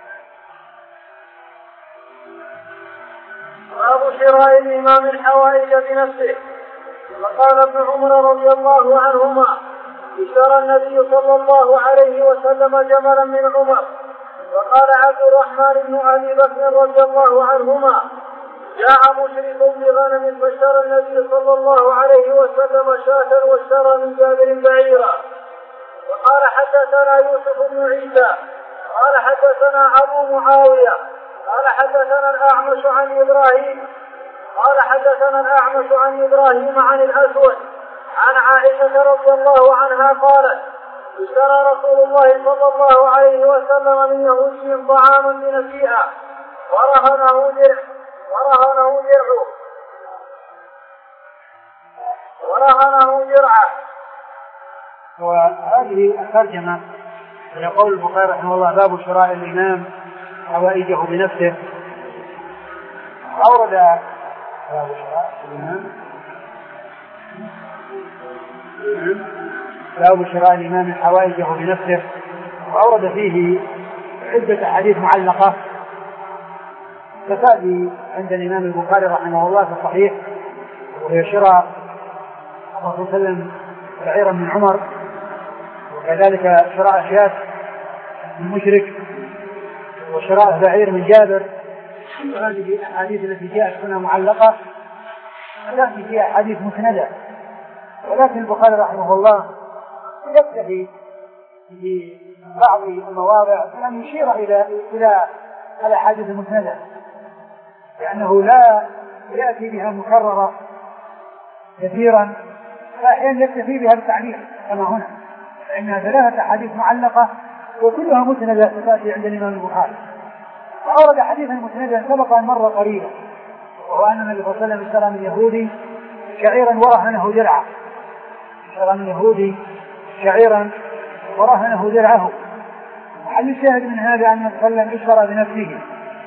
S1: باب شراء الإمام الحوائج بنفسه. وقال ابن عمر رضي الله عنهما اشترى النبي صلى الله عليه وسلم جملا من عمر. وقال عبد الرحمن بن أبي بكر رضي الله عنهما جاء مشرك بغنم فاشترى النبي صلى الله عليه وسلم شاة واشترى من جابر بعيرا. وقال حدثنا يوسف بن عيسى قال حدثنا أبو معاوية قال حدثنا الأعمش عن إبراهيم قال حدثنا الأعمش عن إبراهيم عن الأسود عن عائشة رضي الله عنها قالت اشترى رسول الله صلى الله عليه وسلم من يهودي طعاما بنسيئة ورهنه درع ورهنه درعه ورهنه درعه.
S2: وهذه الترجمة يقول البخاري رحمه الله باب شراء الإمام حوائجه بنفسه. أورد باب شراء الإمام باب شراء الإمام حوائجه بنفسه، وأورد فيه عدة أحاديث معلقة تفادي عند الإمام البخاري رحمه الله في الصحيح، وهي شراء الرسول صلى الله عليه وسلم بعيرا من عمر، وكذلك شراء شاة من مشرك، وشراء بعير من جابر. هذه الأحاديث التي جاءت هنا معلقة وتأتي فيها أحاديث مسندة، ولكن البخاري رحمه الله يكتفي ببعض المواضع أن يشير إلى إلى الأحاديث المسندة، لأنه لا يأتي بها مكررة كثيرا، فأحيانا يكتفي بها بالتعليق كما هنا، فإنها ثلاثة أحاديث معلقة وكلها مسندة تأتي عند الإمام البخاري. وأورد حديثا مسندا سبق أن مر قريبا، وهو أن النبي صلى الله عليه وسلم اشترى من يهودي شعيرا ورهنه درعه اشترى من يهودي شعيرا ورهنه درعه. وحل الشاهد من هذا أن النبي صلى الله عليه وسلم اشترى بنفسه.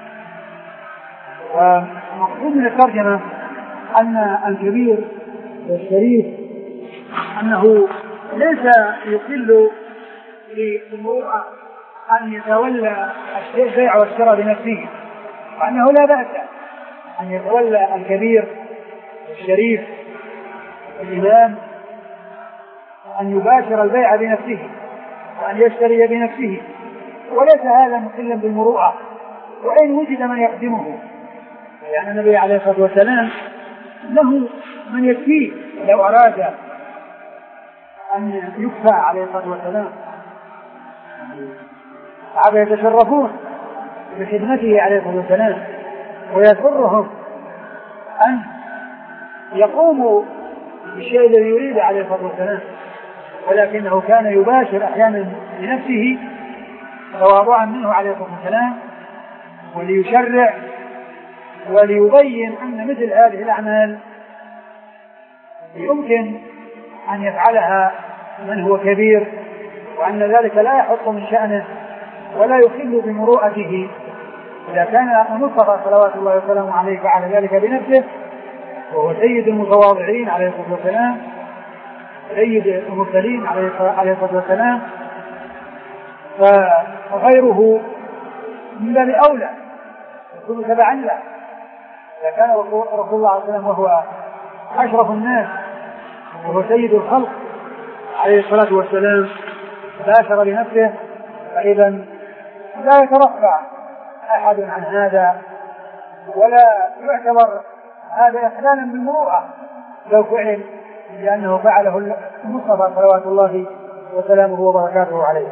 S2: ومقصود من الترجمة أن الكبير والشريف أنه ليس يقل للمرأة أن يتولى البيع والشراء بنفسه، وأنه لا بأس أن يتولى الكبير الشريف الإمام أن يباشر البيع بنفسه وأن يشتري بنفسه، وليس هذا مخلا بالمروءة، وإن وجد من يخدمه، يعني النبي عليه الصلاة والسلام له من يكفيه لو أراد أن يكفى عليه الصلاة والسلام. الصحابة يتشرفون بخدمته عليه الصلاة والسلام، ويسرهم أن يقوموا بالشيء الذي يريد عليه الصلاة والسلام، ولكنه كان يباشر أحيانا بنفسه تواضعا منه عليه الصلاة والسلام، وليشرع وليبين أن مثل هذه الأعمال يمكن أن يفعلها من هو كبير، وأن ذلك لا يحط من شأنه ولا يخل بمروءته. إذا كان المصطفى صلوات الله وسلامه عليه فعل ذلك بنفسه، وهو سيد المتواضعين عليه الصلاة والسلام، سيد المرسلين عليه الصلاة والسلام، فغيره من باب أولى يكون تبعا له. إذا كان رسول الله صلى الله عليه وسلم وهو أشرف الناس وهو سيد الخلق عليه الصلاة والسلام باشر بنفسه، فإذا لا يترفع أحد عن هذا، ولا يعتبر هذا إخلالا بالمروءة لو فعل، لأنه فعله المصطفى صلوات الله وسلامه وبركاته عليه.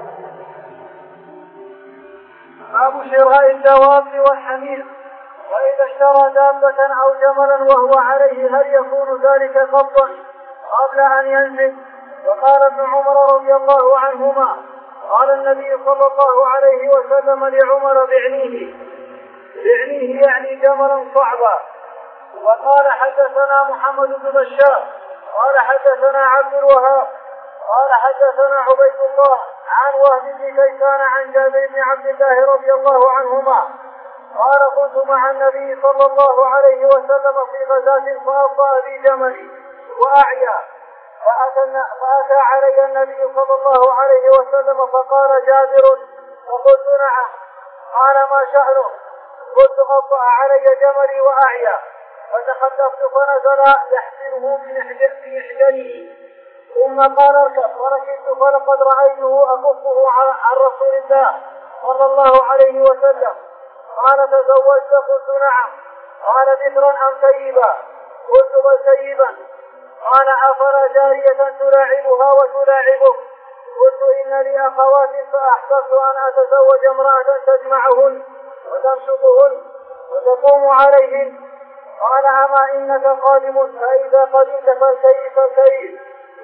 S1: باب شراء الدواب والحمير. وإذا اشترى دابة أو جملا وهو عليه هل يكون ذلك قبضا قبل أن ينزل؟ وقال ابن عمر رضي الله عنهما قال النبي صلى الله عليه وسلم لعمر بعنيه بعنيه يعني جملا صعبا. وقال حدثنا محمد بن بشار قال حدثنا عبد الوهاب قال حدثنا عبيد الله عن وهب بن كيسان عن جابر بن عبد الله رضي الله عنهما قال كنت مع النبي صلى الله عليه وسلم في غزاة فأبطأ بي جملي وأعيا، فأتى علي النبي صلى الله عليه وسلم فقال جابر، فقلت نعم. قال ما شأنه؟ قلت أبطأ علي جملي وأعيا، فتخلفت فنزل يحسنه بمحجنه، ثم قال اركب، فركبت فلقد رأيته أكفه عن رسول الله صلى الله عليه وسلم. قال تزوجت؟ قلت نعم. قال بكرا أم سيبا؟ قلت بل سيبا. قال أفلا جارية تلاعبها وتلاعبك؟ قلت إن لي أخوات فأحببت أن أتزوج امرأة تجمعهن وتمشطهن وتقوم عليهن. قال أما إنك قادم، فإذا قدمت فالكيس الكيس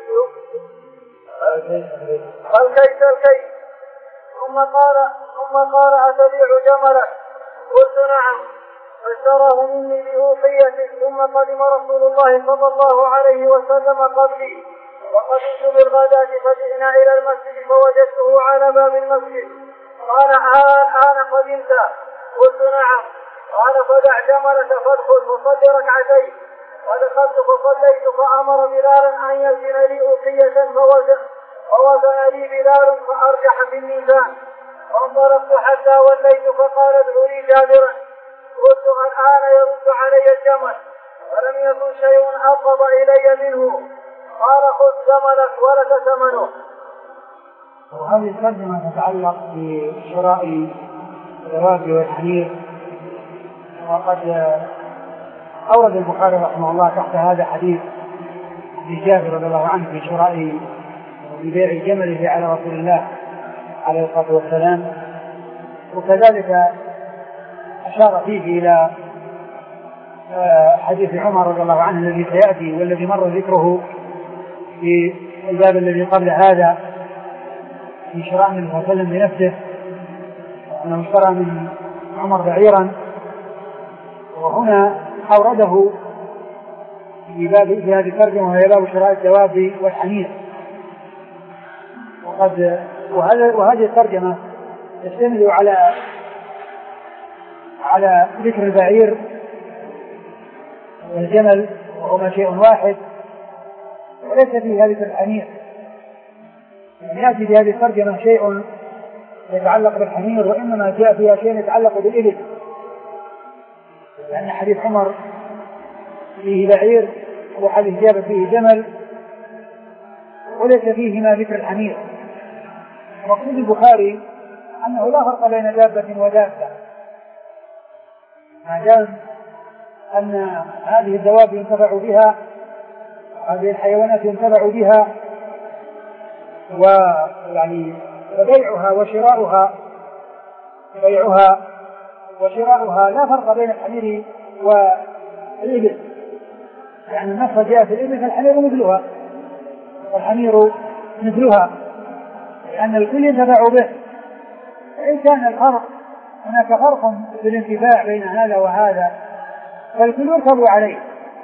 S1: فالكيس الكيس. ثم قال ثم قال أتبيع جملك؟ قلت نعم. فاشتراه مني بأوقية. ثم قدم رسول الله صلى الله عليه وسلم قبلي، وقدمت بالغداة فجئنا إلى المسجد فوجدته على باب المسجد. قال الآن قدمت؟ قلت نعم. قال فدع جملك فادخل فصل ركعتين. ودخلت فصليت، فأمر بلالا أن يزن لي أوقية فوزن لي بلال فأرجح في الميزان. فانطلقت حتى وليت فقال ادعوا لي جابرا. قلت الآن يرد علي الجمل، ولم يكن شيء أقرب إلي منه. قال خذ جملك ولك ثمنه.
S2: وهذه الترجمة تتعلق بشراء الدواب والحمير، وقد أورد البخاري رحمه الله تحت هذا حديث ابن جابر رضي الله عنه في شراء ببيع جمله على رسول الله عليه الصلاة والسلام، وكذلك أشار فيه إلى حديث عمر رضي الله عنه الذي سيأتي والذي مر ذكره في الباب الذي قبل هذا في شراء النبي صلى الله عليه وسلم بنفسه، أنه اشترى من عمر بعيرا. وهنا أورده في باب في هذه الترجمة وهي باب شراء الدواب والحمير. وقد وهذه الترجمة تشتمل على على ذكر البعير والجمل وهما شيء واحد، وليس فيها ذكر الحمير. يأتي في هذه الترجمة شيء يتعلق بالحمير، وإنما جاء فيها شيء يتعلق بالإبل، لأن حديث عمر فيه بعير وحديث جابر فيه جمل، وليس فيهما ذكر الحمير. مقصود البخاري أنه لا فرق بين دابة ودابة، ما دام أن هذه الدواب ينتفع بها، هذه الحيوانات ينتفع بها، ويعني بيعها وشراؤها بيعها وشراؤها لا فرق بين الحمير والإبل، يعني النص جاء في الإبل فالحمير مثلها والحمير مثلها، لأن الكل ينتفع به. فإن كان الفرق هناك فرق في الانتفاع بين هذا وهذا فالكل يركب عليه،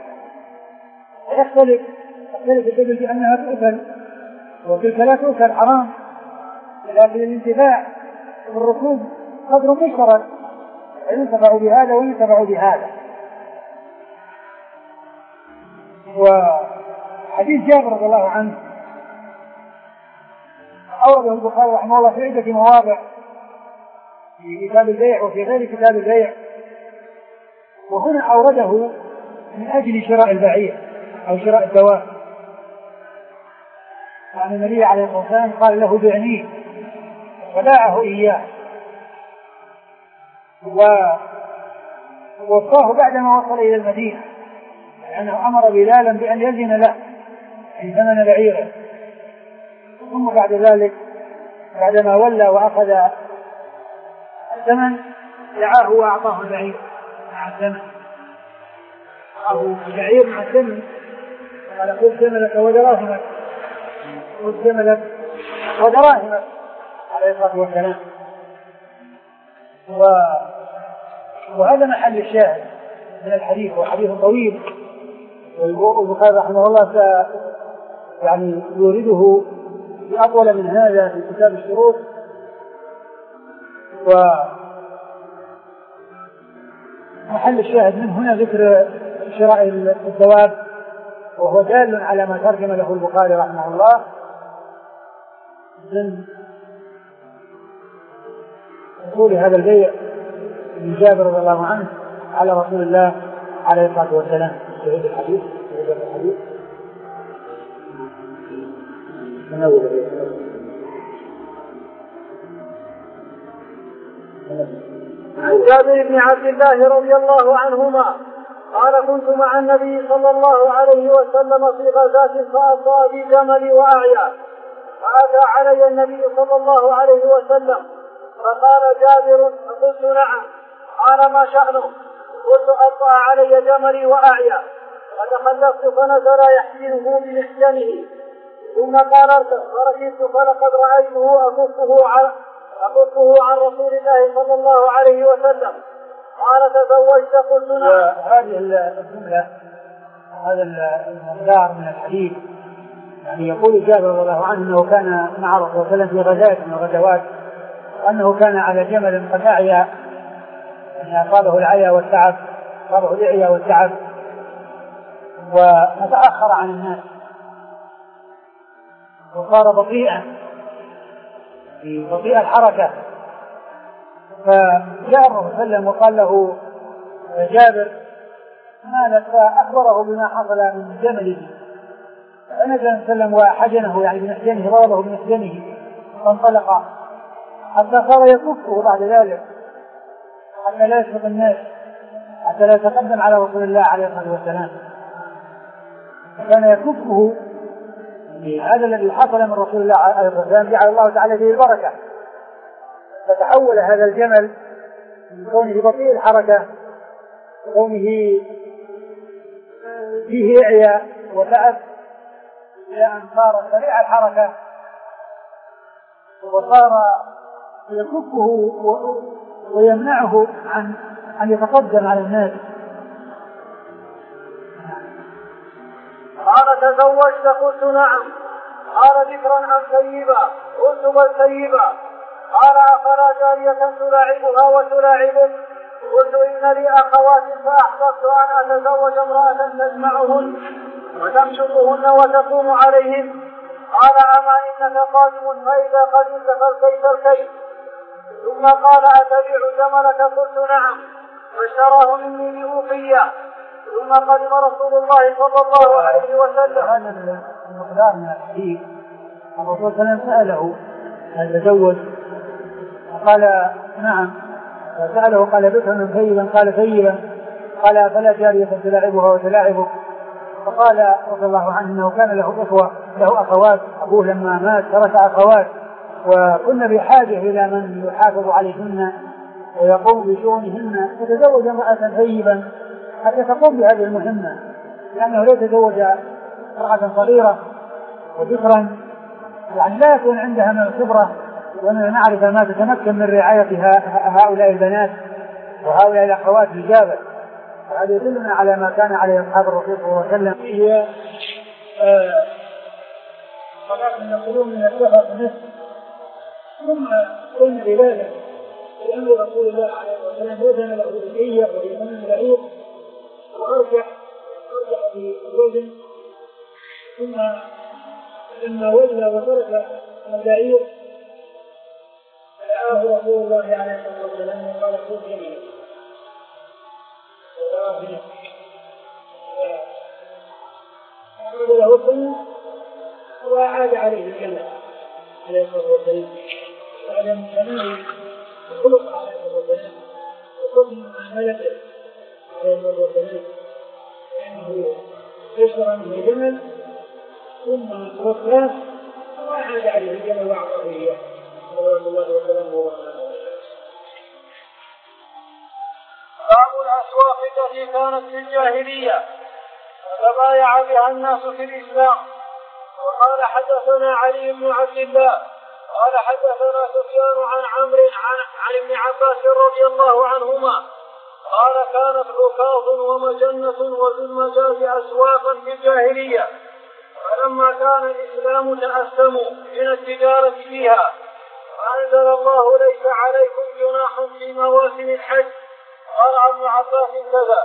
S2: يختلف يختلف الإبل بأنها تؤكل وتلك لا تؤكل حرام، لكن الانتفاع بالركوب قدر مشترك ينتفع بهذا وينتفع بهذا. وحديث جابر رضي الله عنه أورده البخاري رحمه الله في عدة مواضع في كتاب البيع وفي غير كتاب البيع، وهنا أورده من أجل شراء البعير أو شراء الدواب، يعني النبي عليه الصلاة والسلام قال له بعنيه فباعه إياه، ووصاه بعدما وصل إلى المدينة لأنه أمر بلالا بأن يزن له يعني ثمن بعيره، ثم بعد ذلك بعدما ولى وأخذ الثمن دعاه وأعطاه البعير مع الثمن، أعطاه البعير مع الثمن، قال خذ ثمنك ودراهمك، خذ ثمنك ودراهمك عليه الصلاة والسلام. و... وهذا محل الشاهد من الحديث، وحديث طويل والبخاري رحمه الله يعني يورده بأطول من هذا في كتاب الشروط. ومحل الشاهد من هنا ذكر شراء الدواب، وهو دال على ما ترجم له البخاري رحمه الله من وصول هذا البيع من جابر رضي الله عنه على رسول الله عليه الصلاة والسلام. شهد الحديث شهد الحديث من أول
S1: عن جابر بن عبد الله رضي الله عنهما قال كنت مع النبي صلى الله عليه وسلم في غزاة فأصاب جملي وأعيا، فأتى علي النبي صلى الله عليه وسلم فقال جابر فقلت نعم، قال ما شأنه؟ قلت أطأ علي جملي وأعيا، فتخلفت فنزل يحمله بمحجنه، ثم قال اركب، فركبت فلقد رأيته أكفه عن أكفه عن رسول الله صلى الله عليه وسلم. قال تزوجت؟ قلت نعم.
S2: هذه الجملة هذا المقدار من الحديث يعني يقول جابر رضي الله عنه أنه كان مع رسول الله صلى الله عليه وسلم في غزاة من الغزوات، وأنه كان على جمل قد أعيا، يعني أصابه العيا والتعب، أصابه العيا والتعب وتأخر عن الناس وصار بطيئا بطيء الحركة. فجاء الرسول صلى الله عليه وسلم وقال له جابر ما لك، فأخبره بما حصل من جمله، فنزل النبي صلى الله عليه وسلم وحجنه يعني بمحجنه، ضربه بمحجنه فانطلق حتى صار يكفه بعد ذلك حتى لا يسبق الناس، حتى لا يتقدم على رسول الله عليه الصلاة والسلام، كان يكفه. هذا الذي حصل من رسول الله عليه الصلاة والسلام جعل الله تعالى فيه البركة، فتحول هذا الجمل من كونه بطيء الحركة وكونه فيه إعياء وتعب إلى أن صار سريع الحركة وصار يكفه ويمنعه عن أن يتقدم على الناس.
S1: قال تزوجت؟ قلت نعم. قال ذكرا أم سيبا؟ قلت بل سيبا. قال أفلا جارية تلاعبها وتلاعبك؟ قلت إن لي أخوات فأحببت أن أتزوج امرأة تجمعهن وتمشطهن وتقوم عليهن. قال أما إنك قادم، فإذا قدمت فالكيس الكيس. ثم قال أتبيع جملك؟ قلت نعم. فاشتراه مني بأوقية. ثم قدم رسول الله صلى الله عليه وسلم.
S2: هذا المقدار من الحديث الرسول صلى الله عليه وسلم سأله هل تزوج؟ قال نعم. سأله قال بكرا ثيبا؟ قال ثيبا. قال فلا جارية تلاعبها وتلاعبك؟ فقال رضي الله عنه انه كان له اخوه له اخوات، ابوه لما مات ترك اخوات وكنا بحاجه الى من يحافظ عليهن ويقوم بشؤونهن، فتزوج امراه ثيبا حتى تقوم بهذه المهمه، لانه لو تزوج امراه صغيره وذكرا يعني لا يكون عندها من الخبره واننا نعرف ما تتمكن من رعايه هؤلاء البنات وهؤلاء الاخوات الاجابه. وهذا يدلنا على ما كان عليه اصحاب الرسول صلى الله عليه وسلم. هي صلاة يقولون من السفر نصف، ثم قلنا بذلك لأن رسول الله عليه وسلم وزن له بالحية ويمن العيد وأرجح أرجح بالوزن، ثم لما وزن وترك البعير دعاه رسول الله عليه الصلاة والسلام وقال خذ يمينك فأخذ له السنة وأعاد عليه الجنة عليه الصلاة والسلام بعد من كمال الخلق عليه الصلاة والسلام وحكم معاملته عليه الصلاة والسلام أنه يشرع من الجمل ثم توفاه وأعاد عليه الجنة وأعطاه إياه صلوات الله وسلامه وبركاته.
S1: باب الأسواق التي كانت في الجاهلية وتبايع بها الناس في الإسلام. وقال حدثنا علي بن عبد الله قال حدثنا سفيان عن عمرو عن, عن ابن عباس رضي الله عنهما قال كانت عكاظ ومجنة وذو المجاز أسواقا في الجاهلية، فلما كان الإسلام تأسموا من التجارة فيها فأنزل الله ليس عليكم جناح في مواسم الحج. قال ابن عباس كذا.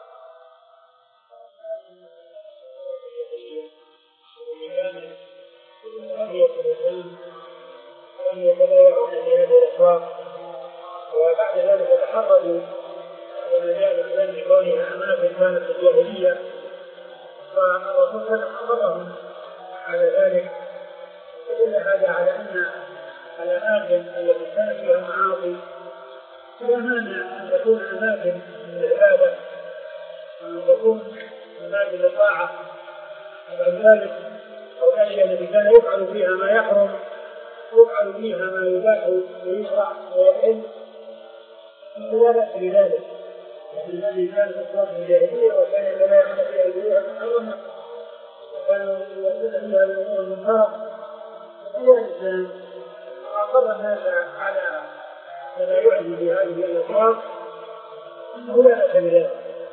S2: أن يتبايعون في هذه الأسواق وبعد ذلك تحرجوا ومجال الإسلام بكونها أماكن كانت في الجاهلية، فالرسول حرمهم على ذلك. فدل هذا على أن الأماكن التي كانت فيها معاصي لا مانع أن تكون أماكن للعبادة وأن تكون أماكن للطاعة، وعن ذلك الأشياء التي كان يفعل فيها ما يحرم يفعل فيها ما يباح ويشرع ويحل لا بأس بذلك. الذي كان في الصلاة الجاهلية وكان يتبايعون فيها البيوع محرمة وكانوا يوصلون فيها الأمور المنكرة، هو الإسلام أعطى الناس على تبايعهم بهذه الأسواق لا بأس بذلك.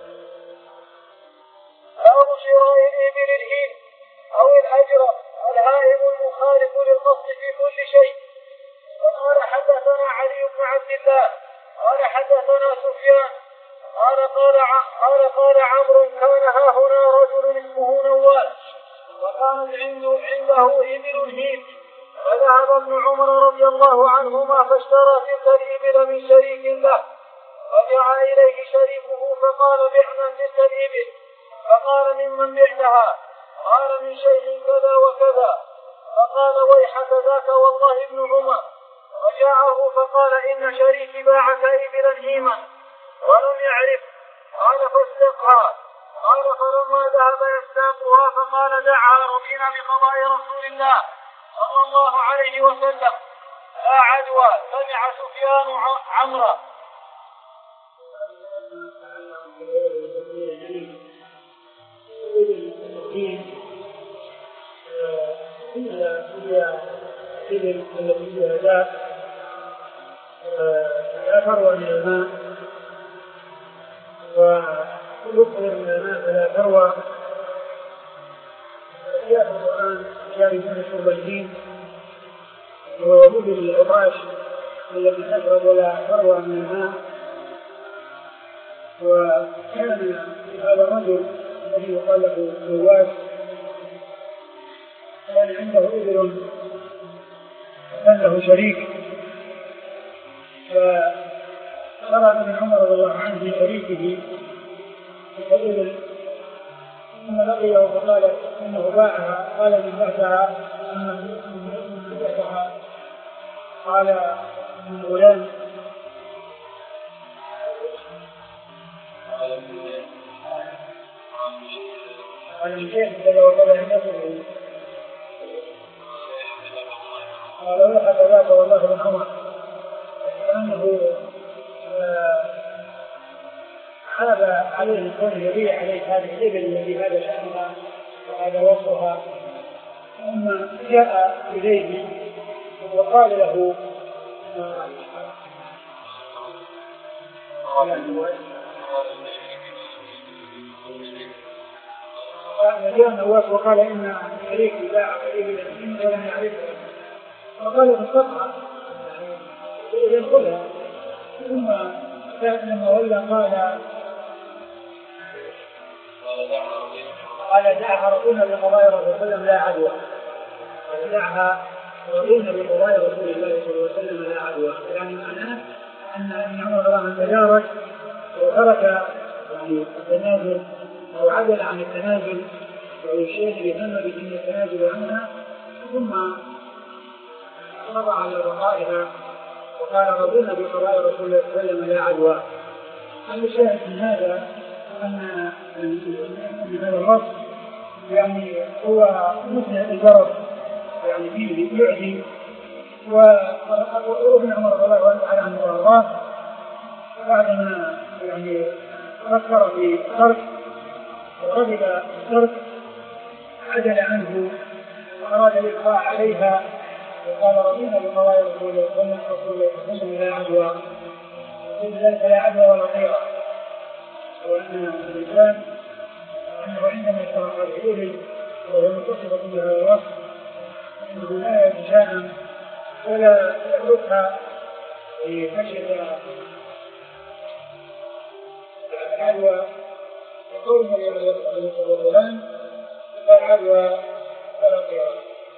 S1: باب شراء الإبل الهيم أو الأجرة الهائم المخالف للقصد في كل شيء. وقال حدثنا علي بن عبد الله قال حدثنا سفيان قال قال قال قال عمرو كان ها هنا رجل اسمه نواس وكانت عنده عنده إبل هيم، فذهب ابن عمر رضي الله عنهما فاشترى تلك الإبل من شريك له، فرجع إليه شريكه فقال بعنا تلك الإبل، فقال ممن بعتها؟ قال من شيء كذا وكذا، فقال ويحك ذاك والله ابن عمر. وجاءه فقال إن شريكي باعك إبلا هيما ولم يعرف، قال فاستقها. قال فلما ذهب يستاقها فقال دعها رضينا بقضاء رسول الله صلى الله عليه وسلم لا عدوى. سمع سفيان عمرا.
S2: هي الإبل التي فيها داء لا تروى من الماء ويكثر من الماء فلا تروى. جاء في القرآن شاربون شرب الهيم وهو إبل العطاش التي تشرب ولا تروى من الماء. وكان هذا الرجل الذي يقال له نواس كان عنده إبل كان له شريك، فقرأ ابن عمر رضي الله عنه في شريكه الإبل ثم لقيه فقال إنه باعها. قال من بعتها؟ من بعتها؟ قال من غلام قال من شيخ كذا وكذا ينتصر قال روح كذاك والله بن عمر أنه هذا عليه كون يبيع عليه هذه الإبل التي هذا شأنها وهذا وصفها، ثم جاء إليه وقال له قال جاء النواس وقال إن شريك باع إبلا منه ولم يعرفها، فقال بالقطعة يدخلها، ثم لما ولى قال قال دعها رضينا بقضاء رسول الله صلى الله عليه وسلم لا عدوى، قال دعها رضينا بقضاء رسول الله صلى الله عليه وسلم لا عدوى، يعني معناه أن ابن عمر رضي الله عنه تدارك وترك يعني التنازل أو عدل عن التنازل والشيء بهم بأن التنازل عنها، ثم مضى على بقائها وقال رضينا بقضاء رسول الله صلى الله عليه وسلم لا عدوى. الشاهد من هذا أن هذا الرفض يعني هو مثل الجرب يعني فيه يعدي، وابن عمر رضي الله عنه وارضاه بعدما يعني فكر في الترك ورغب الترك عدل عنه وأراد الإبقاء عليها وقال رضينا بقضاء رسول الله صلى الله عليه وسلم لا عدوى، ذلك لا عدوى ولا خير، وأن الإنسان أنه عندما يتوقع الحلول وهو متصفة بهذا الوصف أنه لا يتشائم ولا يتركها لخشية العدوى، يقول من الغلام لا عدوى ولا خير.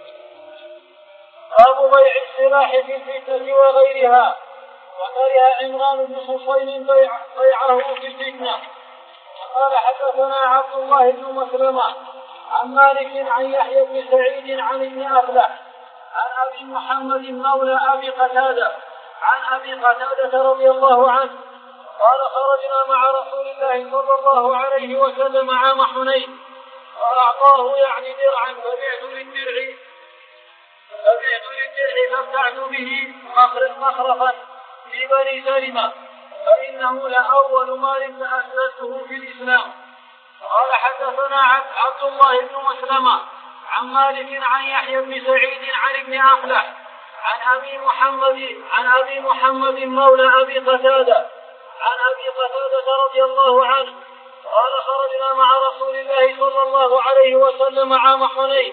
S1: باب بيع السلاح في الفتنة وغيرها. وكره عمران بن حصين بيعه في الفتنة. قال حدثنا عبد الله بن مسلمة عن مالك عن يحيى بن سعيد عن ابن أفلح عن أبي محمد مولى أبي قتادة عن أبي قتادة رضي الله عنه قال خرجنا مع رسول الله صلى الله عليه وسلم عام حنين فأعطاه يعني درعا فبعت للدرع فبعت للدرع فابتعت به مخرفا في بني سلمة فإنه لأول مال أسلته في الإسلام. قال حدثنا عبد الله بن مسلمة عن مالك عن يحيى بن سعيد عن ابن أفلح عن أبي محمد عن أبي محمد مولى أبي قتادة عن أبي قتادة رضي الله عنه قال خرجنا مع رسول الله صلى الله عليه وسلم عام حنين.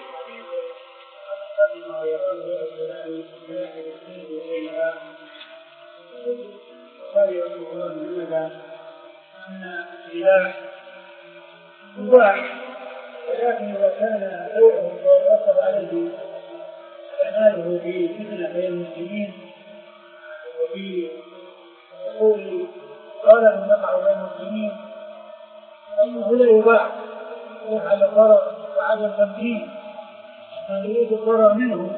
S2: أن السلاح مباح، ولكن إذا كان بيعه ويترتب عليه استعماله في فتنة بين المسلمين وفي حصول ضرر يقع بين المسلمين فإنه لا يباح على الضرر وعدم تمكين من يريد الضرر منه،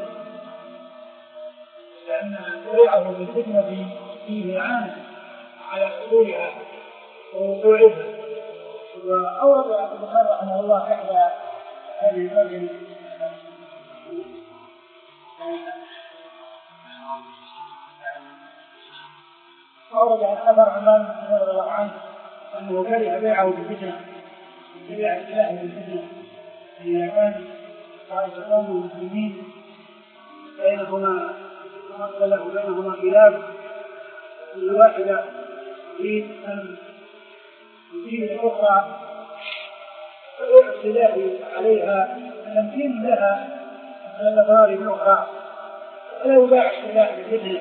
S2: لأن بيعه بالفتنة فيه عامل على حصولها ووقوعها. وأورد البخاري رحمه الله إحدى هذه الرجل أورد الخبر عن مالك رضي الله عنه أنه كره بيعه بالفتنة، بيع السلاح بالفتنة إذا كان طائفة قوم المسلمين بينهما مختلف بينهما خلاف، الواحدة تريد أن تزيد الأخرى فبيع السلاح عليها تمكين لها من الأضرار الأخرى، فلا يباع السلاح بالفتنة.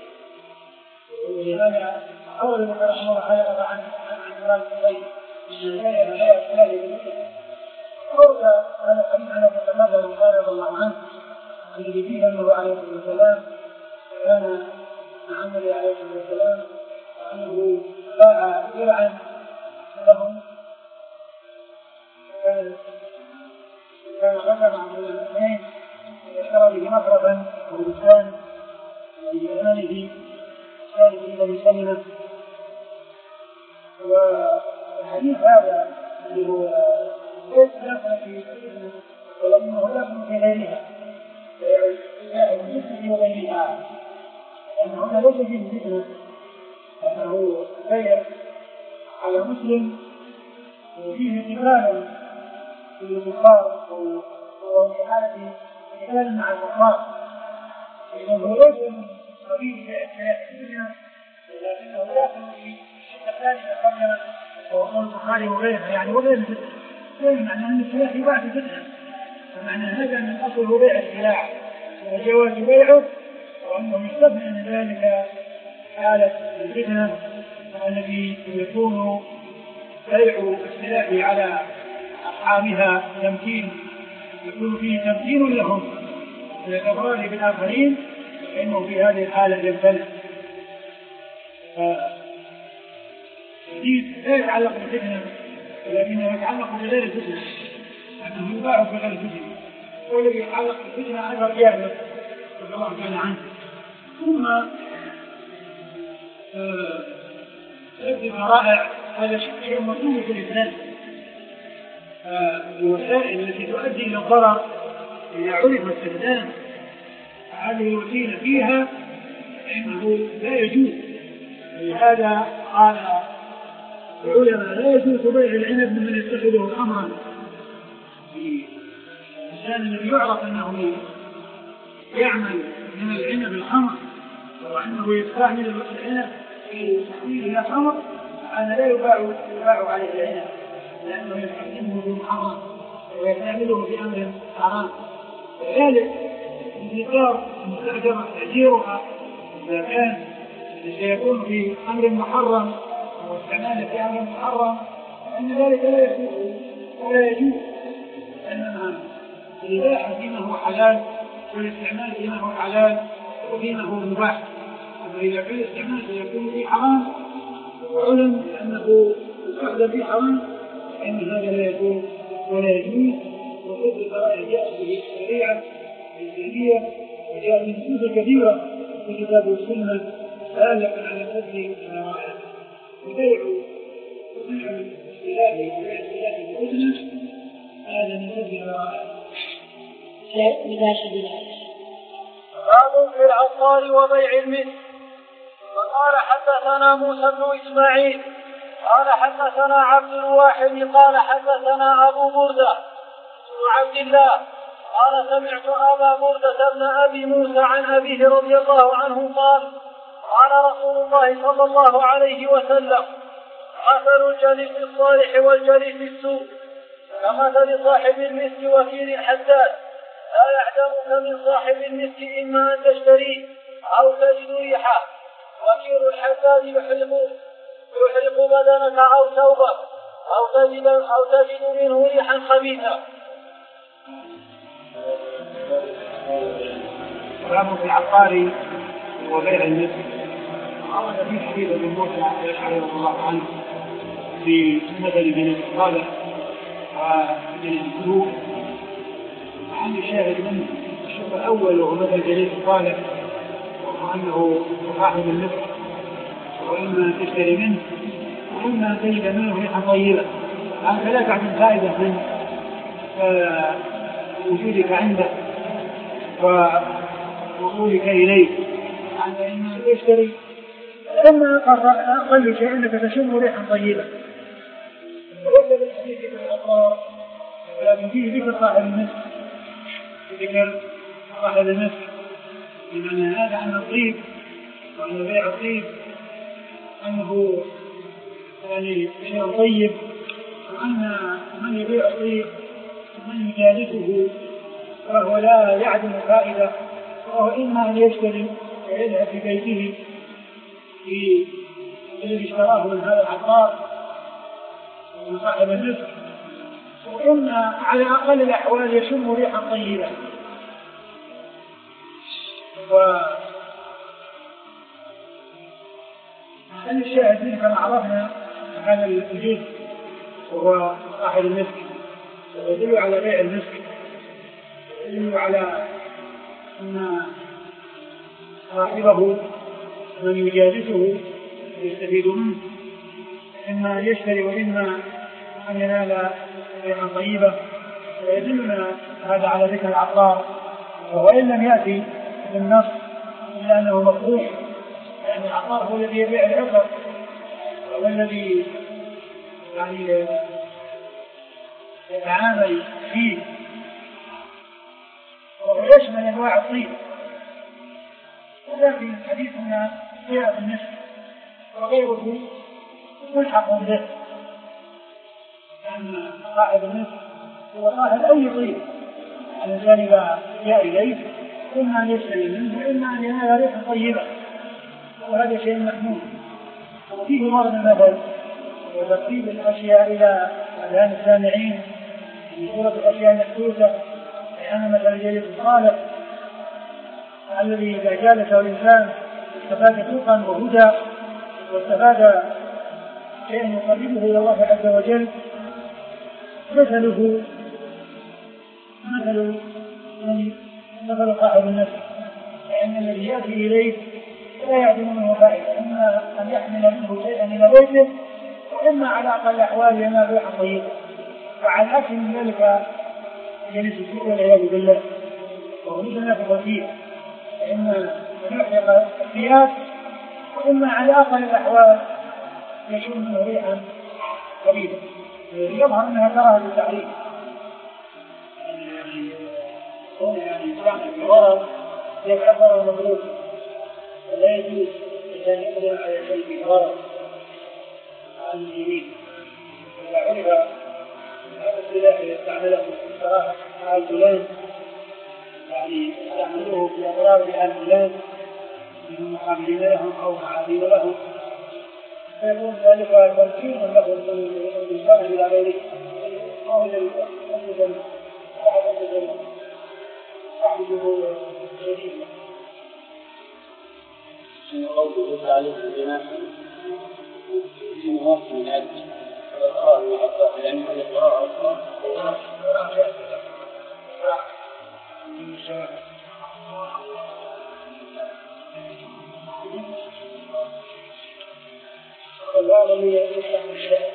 S2: ولهذا أول ما رحمه الله تعالى عن عمران بن حصين من لا يباع السلاح بالفتنة. أورد هذا الحديث عن أبي قتادة رضي الله عنه الذي فيه أنه عليه الصلاة والسلام كان مع النبي عليه الصلاة والسلام أنه باع درعا لهم كان غنم عن الاثنين واشترى به مخرفا ولسان لجيرانه الإنسان الذي سمن. والحديث هذا اللي هو ليس داخل في سنة ولكنه داخل في غيرها مثل وغيرها، لأن هنا ليس فيه فتنة، أنه بيع على مسلم وفيه قتال في الكفار أو في حالة قتال مع الكفار، إنه ليس من قبيل الفتنة ولكنه داخل في الشيء الثاني قبل وهو البخاري وغيرها، يعني وغير الفتنة، يعني معنى أن السلاح بعد فتنة، فمعنى هذا من أصله بيع السلاح وجواز بيعه، وأنه يستثنى من ذلك حالة الفتنة التي يكون بيع السلاح على أصحابها تمكين، يكون فيه تمكين لهم من الإضرار بالآخرين، فإنه في هذه الحالة يمتنع. الحديث لا يتعلق بالفتنة ولكنه يتعلق بغير الفتنة، أنه يباع بغير الفتنة، والذي يتعلق بالفتنة أيضا جاهز رضي الله تعالى عنه. ثم سد الذرائع هذا شيء مطلوب في الإسلام. الوسائل التي تؤدي إلى الضرر إذا عرف استخدام هذه الوسيلة فيها فإنه لا يجوز. لهذا قال العلماء لا يجوز بيع العنب ممن يتخذه أمرا، الإنسان الذي يعرف أنه يعمل من العنب الخمر وأنه يستعمل العنب في تحويله خمر، أنا لا يباع يباع عليه العنب لأنه يستخدمه بمحرم ويستعمله في أمر حرام. وذلك انتظار مستأجرة تأجيرها إذا كان سيكون في أمر محرم واستعماله في أمر محرم فإن ذلك لا يجوز ولا يجوز، لأنها الإباحة فيما هو حلال والاستعمال فيما هو حلال وفيما هو مباح. أما إذا كان الاستعمال سيكون في حرام وعلم أنه يستخدم في حرام فإن هذا لا يكون ولا يجوز. وسد الذرائع جاءت به الشريعة الإسلامية وجاء من نصوص كثيرة في كتاب والسنة دالة على سد الذرائع. وبيع وبيع السلاح وبيع السلاح بالفتنة هذا من سد الذرائع.
S1: باب في العطار وبيع المثل. وقال حدثنا موسى بن إسماعيل قال حدثنا عبد الواحد قال حدثنا أبو بردة بن عبد الله قال سمعت أبا بردة بن أبي موسى عن أبيه رضي الله عنه قال قال رسول الله صلى الله عليه وسلم مثل الجليس الصالح والجليس السوء كمثل صاحب المثل وكيل الحداد لا يعدمك من صاحب المثل إما أن تشتريه أو تجد ريحه، وكيل الحداد يحرق يحرق بدنك أو ثوبك أو تجد أو تجد منه ريحا خبيثا.
S2: كلام في العطار وبيع المثل. ورد في حديث ابن موسى الأشعري رضي الله عنه في مثل جليس الصالح وجليس السوء، عن الشاهد منه الشق الأول وهو مثل جليس الصالح وأنه صاحب المثل وإما تشتري منه وإما تجد منه ريحا طيبة. أنت لا تعلم فائدة من وجودك عنده ووصولك إليه، أنت إما تشتري إما أقل شيء أنك تشم ريحا طيبة. وليس بالحديث في الأطراف ولكن فيه ذكر صاحب المثل، ذكر صاحب المثل بمعنى هذا أن الطيب وأن بيع الطيب أنه يعني شيء طيب، وأن من يبيع الطيب ومن يجالسه فهو لا يعدم فائدة، وهو إما أن يشتري ويذهب في بيته في الذي اشتراه من هذا العطار ومن صاحب المثل، وإما على أقل الأحوال يشم ريحا طيبة. وهل الشاهد كما عرفنا هذا الجزء وهو صاحب المسك يدل على بيع المسك، يدل على أن صاحبه من يجالسه يستفيد منه، إما أن يشتري وإما أن ينال ريحا طيبة. ويدلنا هذا على ذكر العطار، وإن لم يأتي بالنص إلا أنه مفهوم، لأن العطار هو الذي يبيع العطر والذي يعني يتعامل فيه، ويشمل أنواع الطيب. ولكن حديثنا جاء بالنسبة وغيره ملحق به، لأن صاحب النسب هو صاحب أي طيب الإنسان إذا جاء إليه إما أن يشتري منه وإما أن ينال ريحا طيبة، وهذا شيء محمود. وفيه مرض المثل وترتيب الأشياء إلى أذهان السامعين في صورة الأشياء المحسوسة، لأن مثل الجليس الصالح الذي إذا جالسه الإنسان استفاد سوقا وهدى، واستفاد شيئا يقربه إلى الله عز وجل. مثله مثل مثل صاحب النفس، لأن الذي يأتي إليه لا يعدم منه فائدة، إما أن يحمل منه شيئا إلى بيته، وإما على أقل الأحوال ينال ريحا طيبة. وعلى العكس من ذلك جليس السوء والعياذ بالله، وهو نفخ فيه، إما أن يحرق الثياب، وإما على أقل الأحوال يشم منه ريحا طيبة. يظهر أنها كراهة التعريف، يعني يعني الغرض يكبر المغلوب، ولا يجوز أن يقدم على شيء غرض عن اليمين. إذا عرف هذا السلاح يستعمله الصراحة مع الفلان، يعني يستعملوه في أضرار بأهل الفلان من محاملين لهم أو معادين لهم، فيكون ذلك تمكينا له من الإنسان إلى غيره، أو الذي أجل أحده جديد.
S3: من قوله تعالى الجناح في مواقف العد والقرار والعطاء، لأن هذا القرار أصلا
S1: الله الذي يفتح الشيء